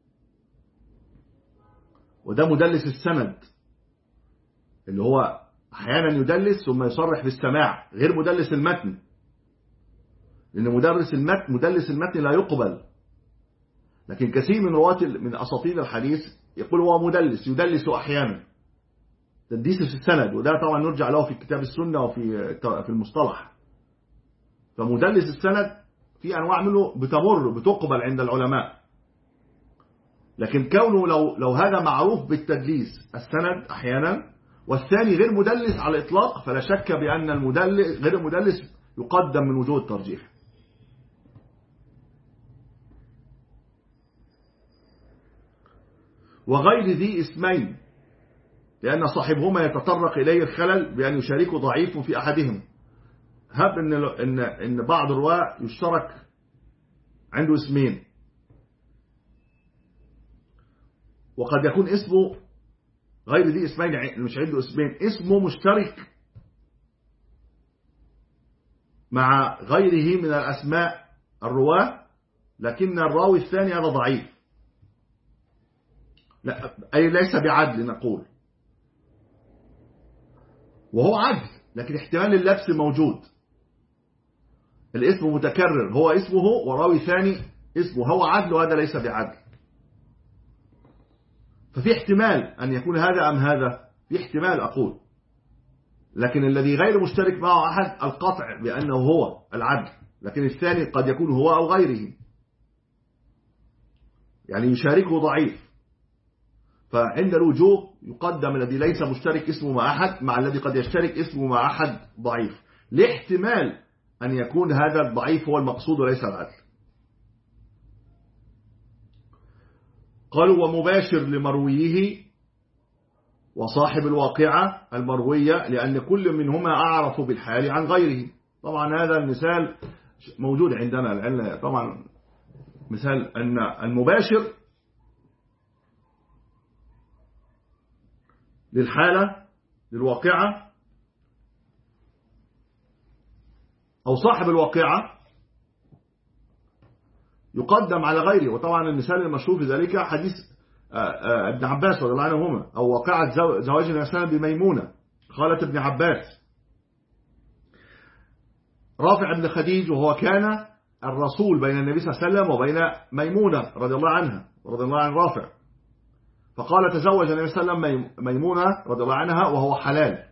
وده مدلس السند اللي هو أحيانا يدلس ثم يصرح بالسماع، غير مدلس المتن، لأن مدرس المتن مدلس المتن لا يقبل. لكن كثير من رواة من أساطين الحديث يقول هو مدلس، يدلس أحيانا تدليس في السند، وده طبعا نرجع له في كتاب السنة وفي في المصطلح. فمدلس السند في أنواع منه بتمر بتقبل عند العلماء، لكن كونه لو لو هذا معروف بالتدليس السند أحيانا، والثاني غير مدلس على الإطلاق، فلا شك بأن المدلس غير المدلس يقدم من وجوه الترجيح. وغير ذي اسمين، لأن صاحبهما يتطرق إليه الخلل بأن يشاركوا ضعيف في أحدهم. هب إن إن إن بعض الرواة يشترك عنده اسمين، وقد يكون اسمه غير ذي اسمين، مش عنده اسمين، اسمه مشترك مع غيره من الأسماء الرواة، لكن الراوي الثاني هذا ضعيف، لا أي ليس بعدل نقول، وهو عدل لكن احتمال اللبس موجود، الاسم متكرر، هو اسمه وراوي ثاني اسمه، هو عدل وهذا ليس بعدل، ففي احتمال أن يكون هذا أم هذا، في احتمال أقول، لكن الذي غير مشترك معه أحد القطع بأنه هو العدل، لكن الثاني قد يكون هو أو غيره، يعني يشاركه ضعيف، فعند الوجوه يقدم الذي ليس مشترك اسمه مع أحد مع الذي قد يشترك اسمه مع أحد ضعيف، لاحتمال أن يكون هذا الضعيف هو المقصود وليس العدل. قالوا ومباشر لمرويه وصاحب الواقعة المروية، لأن كل منهما أعرف بالحال عن غيره. طبعا هذا المثال موجود عندنا، لأن طبعا مثال أن المباشر للحالة للواقعة أو صاحب الواقعة يقدم على غيره. وطبعا المثال المشهور في ذلك حديث ابن عباس رضي الله عنهما، أو واقعة زواج النبي صلى الله عليه وسلم بميمونة خالة ابن عباس، رافع بن خديج وهو كان الرسول بين النبي صلى الله عليه وسلم وبين ميمونة رضي الله عنها رضي الله عن رافع، فقال تزوج النبي صلى الله عليه وسلم ميمونة رضي الله عنها وهو حلال،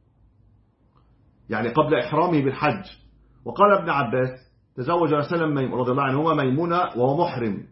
يعني قبل إحرامه بالحج. وقال ابن عباس تزوج النبي صلى الله عليه وسلم رضي الله عنهما ميمونة وهو محرم،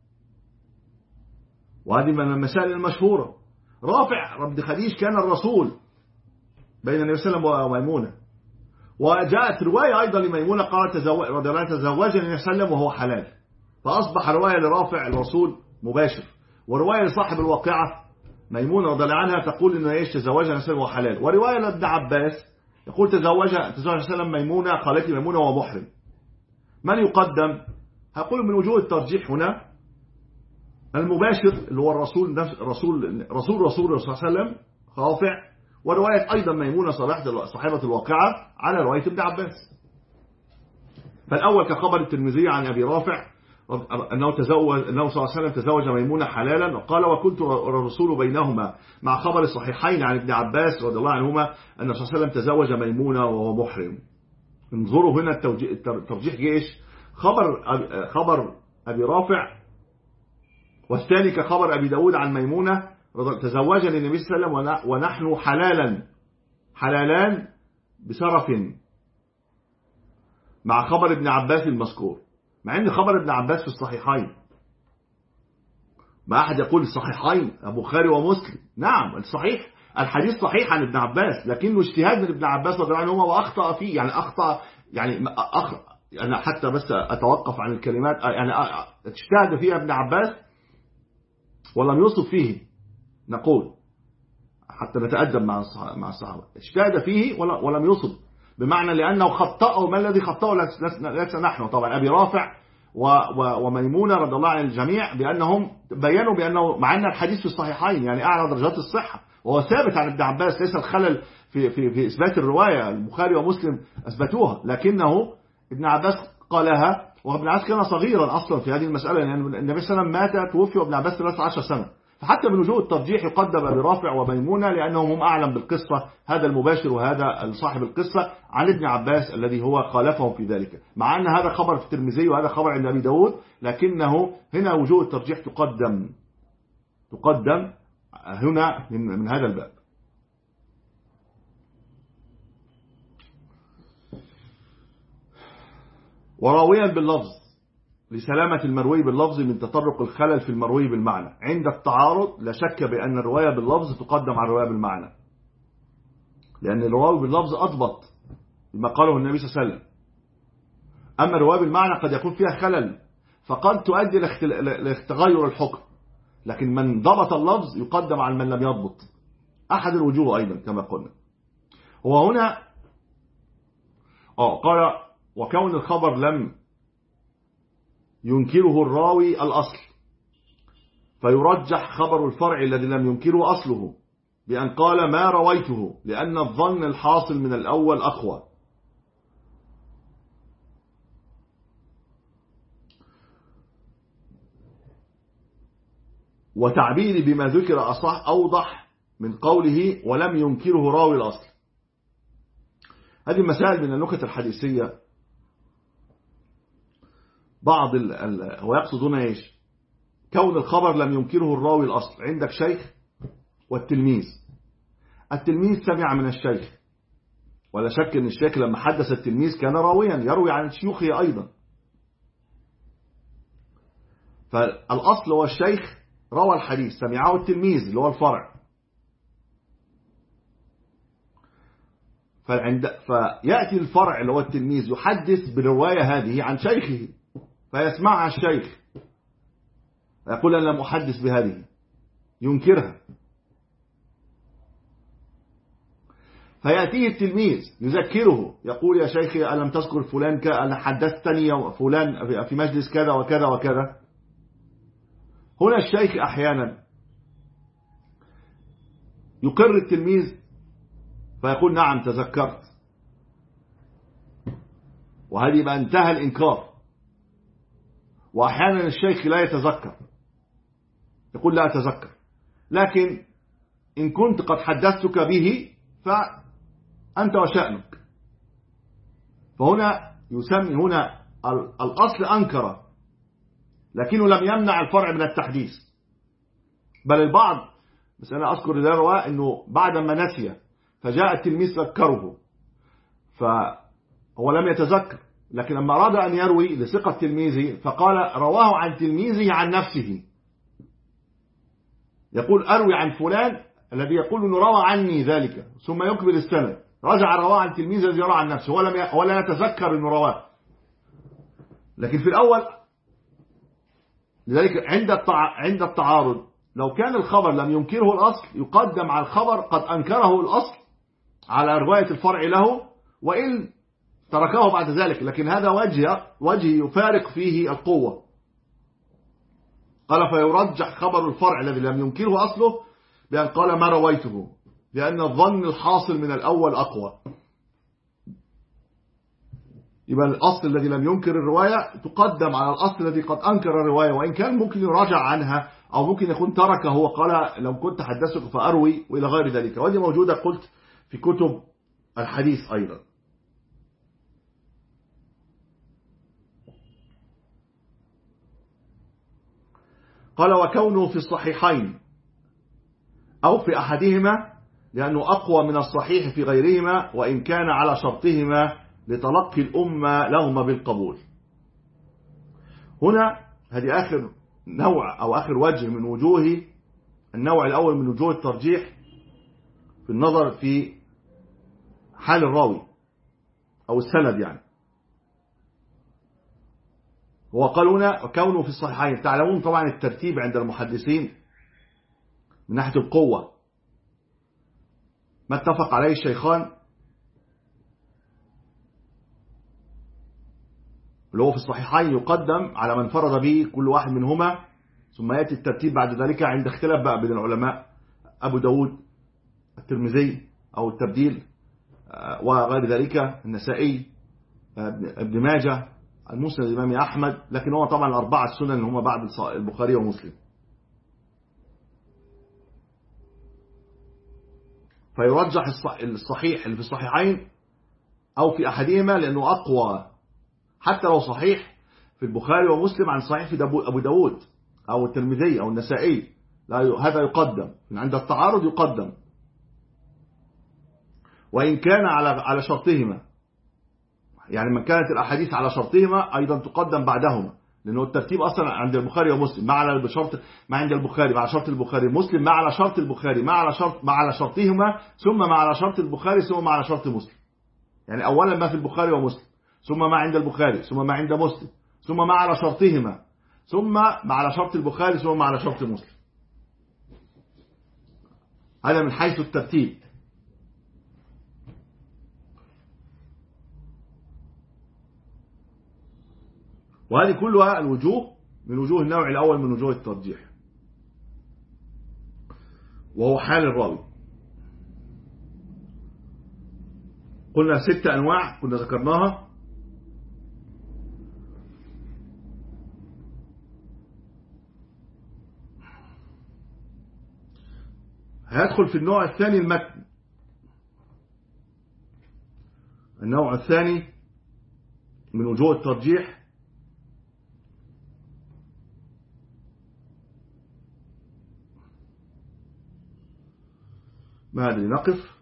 وهذه من المسائل المشهورة. رافع بن خديج كان الرسول بين النبي صلى الله عليه وسلم وميمونة، وجاءت رواية أيضا لميمونة قالت تزوج رضي الله عنها تزوجني النبي صلى الله عليه وسلم وهو حلال، فأصبح رواية لرافع الرسول مباشر، ورواية لصاحب الواقعة ميمونة رضي الله عنها تقول إنه إيش تزوجها النبي صلى الله عليه وسلم وهو حلال، ورواية لابن عباس يقول تزوج تزوج النبي صلى الله عليه وسلم ميمونة خالتي ميمونة وهو محرم. من يقدم؟ هقول من وجوه الترجيح هنا المباشر اللي هو الرسول نفس رسول رسول رسول الله صلى الله عليه وسلم رافع، ورواية أيضا ميمونة صاحبة الواقعة على رواية ابن عباس. فالأول كخبر الترمذي عن أبي رافع أنه تزوج أنه صلى الله عليه وسلم تزوج ميمونة حلالا، وقال وكنت الرسول بينهما، مع خبر الصحيحين عن ابن عباس رضي الله عنهما أن صلى الله عليه وسلم تزوج ميمونة وهو محرم. انظروا هنا الترجيح جيش، خبر خبر أبي رافع، والثاني كخبر أبي داود عن ميمونة تزوجني النبي صلى الله عليه وسلم ونحن حلالا حلالان بسرف، مع خبر ابن عباس المذكور، مع ان خبر ابن عباس في الصحيحين. ما أحد يقول الصحيحين البخاري ومسلم، نعم الصحيح الحديث صحيح عن ابن عباس، لكنه اجتهاد من ابن عباس رضي الله عنه وأخطأ فيه، يعني أخطأ يعني أخ... أنا حتى بس أتوقف عن الكلمات، يعني اجتهد فيها ابن عباس ولم يوصف فيه، نقول حتى نتأدب مع مع الصحابة، اجتهد فيه ولم يوصف، بمعنى لأنه خطأه، ما الذي خطأه ليس نحن طبعا، أبي رافع وميمونة رضي الله عن الجميع، بأنهم بيّنوا بأنه مع أن الحديث في الصحيحين يعني أعلى درجات الصحة وهو ثابت عن ابن عباس، ليس الخلل في في في إثبات الرواية، البخاري ومسلم أثبتوها، لكنه ابن عباس قالها، وابن عباس كان صغيرا أصلا في هذه المسألة، يعني النبي صلى الله عليه وسلم مات توفي وابن عباس ثلاث عشرة سنة، فحتى من وجوه الترجيح يقدم أبي رافع وميمونة لأنهم هم أعلم بالقصة، هذا المباشر وهذا صاحب القصة عن ابن عباس الذي هو خالفهم في ذلك، مع أن هذا خبر في الترمذي وهذا خبر عند أبي داود، لكنه هنا وجوه الترجيح تقدم تقدم هنا من, من هذا الباب. وراويا باللفظ لسلامة المروي باللفظ من تطرق الخلل في المروي بالمعنى، عند التعارض لا شك بأن الرواية باللفظ تقدم على الرواية بالمعنى، لأن الرواية باللفظ أضبط بما قاله النبي صلى الله عليه وسلم، أما الرواية بالمعنى قد يكون فيها خلل فقد تؤدي لتغير الحكم، لكن من ضبط اللفظ يقدم على من لم يضبط، أحد الوجوه أيضا كما قلنا. هو هنا آه قال وكون الخبر لم ينكره الراوي الأصل، فيرجح خبر الفرع الذي لم ينكره أصله بأن قال ما رويته، لأن الظن الحاصل من الأول أقوى. وتعبيري بما ذكر أصح أوضح من قوله ولم ينكره راوي الأصل. هذه مسائل من النكت الحديثية. بعض ال ال هو يقصدون ايش؟ كون الخبر لم ينكره الراوي الأصل. عندك شيخ والتلميذ، التلميذ سمع من الشيخ، ولا شك ان الشيخ لما حدث التلميذ كان راويا يروي عن شيوخه أيضا، فالأصل هو الشيخ روى الحديث سمعه التلميذ اللي هو الفرع، فعند فيأتي الفرع اللي هو التلميذ يحدث بالرواية هذه عن شيخه فيسمعها الشيخ يقول أنا لم أحدث بهذه، ينكرها، فيأتيه التلميذ يذكره يقول يا شيخي ألم تذكر فلان أنا حدثتني فلان في مجلس كذا وكذا وكذا. هنا الشيخ أحيانا يقر التلميذ فيقول نعم تذكرت، وهذه ما انتهى الإنكار. وأحيانا الشيخ لا يتذكر يقول لا أتذكر، لكن إن كنت قد حدثتك به فأنت وشأنك. فهنا يسمي هنا الأصل أنكر، لكنه لم يمنع الفرع من التحديث، بل البعض، بس أنا أذكر ذا رواه أنه بعدما نسي فجاء التلميذ ذكره فهو لم يتذكر، لكن لما أراد أن يروي لثقة تلميذه فقال رواه عن تلميذه عن نفسه، يقول أروي عن فلان الذي يقول أنه روى عني ذلك، ثم يكمل السند، رجع رواه عن تلميذه الذي روى عن نفسه ولا ولا يتذكر أنه رواه. لكن في الأول لذلك عند عند التعارض لو كان الخبر لم ينكره الأصل يقدم على الخبر قد أنكره الأصل على رواية الفرع له، وإن تركه بعد ذلك، لكن هذا وجه وجه يفارق فيه القوة. قال فيرجح خبر الفرع الذي لم ينكره أصله بأن قال ما رويته، لأن الظن الحاصل من الأول أقوى. يبقى الأصل الذي لم ينكر الرواية تقدم على الأصل الذي قد أنكر الرواية، وإن كان ممكن يراجع عنها أو ممكن يكون تركه وقال لو كنت حدثك فأروي وإلى غير ذلك. وهذه موجودة قلت في كتب الحديث أيضا. قال وكونه في الصحيحين أو في أحدهما لأنه أقوى من الصحيح في غيرهما، وإن كان على شرطهما لتلقي الأمة لهما بالقبول. هنا هذه آخر نوع أو آخر وجه من وجوه النوع الأول من وجوه الترجيح في النظر في حال الراوي أو السند. يعني وقال هنا وكونه في الصحيحين، تعلمون طبعا الترتيب عند المحدثين من ناحية القوة ما اتفق عليه الشيخان اللي هو في الصحيحين يقدم على من فرض به كل واحد منهما، ثم يأتي الترتيب بعد ذلك عند اختلاف بقى بين العلماء، أبو داود، الترمذي أو التبديل وغير ذلك، النسائي، ابن ماجه، المسند الإمام أحمد، لكن هو طبعا الأربعة السنن اللي هم بعد البخاري ومسلم. فيرجح الصحيح اللي في الصحيحين أو في أحدهما لأنه أقوى، حتى لو صحيح في البخاري ومسلم عن صحيح في أبو داود أو الترمذي أو النسائي، لا هذا يقدم عند التعارض يقدم، وإن كان على على شرطهما، يعني من كانت الأحاديث على شرطهما أيضا تقدم بعدهما، لأنه الترتيب أصلا عند البخاري ومسلم ما على بشرط ما عند البخاري مع شرط البخاري، مسلم ما على شرط البخاري ما على شرط ما على شرطهما، ثم ما على شرط البخاري ثم ما على شرط مسلم. يعني أولا ما في البخاري ومسلم، ثم ما عند البخاري، ثم ما عند مسلم، ثم ما على شرطهما، ثم ما على شرط البخاري، ثم ما على شرط مسلم. هذا من حيث الترتيب. وهذه كلها الوجوه من وجوه النوع الأول من وجوه الترجيح، وهو حال الراوي. قلنا ست أنواع كنا ذكرناها. هيدخل في النوع الثاني المتن. النوع الثاني من وجوه الترجيح ما أدري، نقف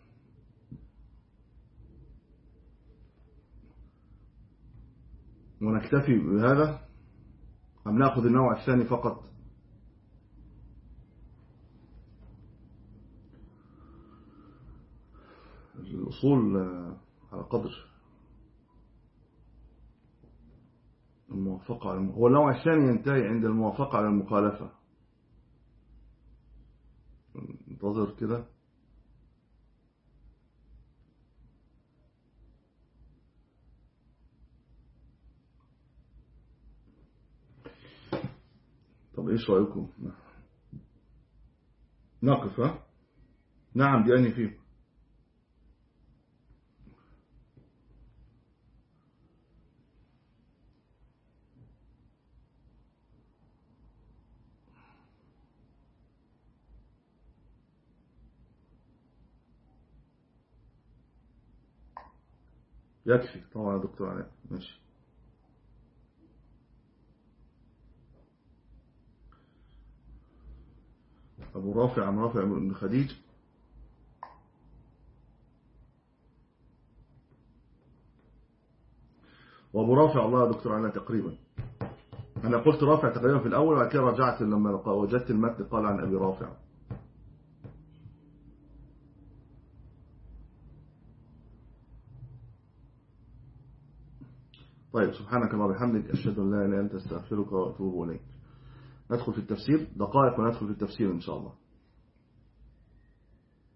ونكتفي بهذا أم نأخذ النوع الثاني فقط؟ الأصول على قدر الموافقة على الم... هو النوع الثاني ينتهي عند الموافقة على المخالفة. انتظر كده. طب ايش رأيكم؟ نقف؟ ها نعم، دي أني فيه. يكفي طبعا يا دكتور علاء، ماشي. أبو رافع عن رافع بن خديج. وأبو رافع الله يا دكتور علاء تقريبا، أنا قلت رافع تقريبا في الأول، وبعد كده رجعت لما وجدت المتن قال عن أبي رافع. طيب، سبحانك اللهم وبحمدك، أشهد أن لا إله إلا أنت، أستغفرك وأتوب إليك. ندخل في التفسير دقائق وندخل في التفسير إن شاء الله.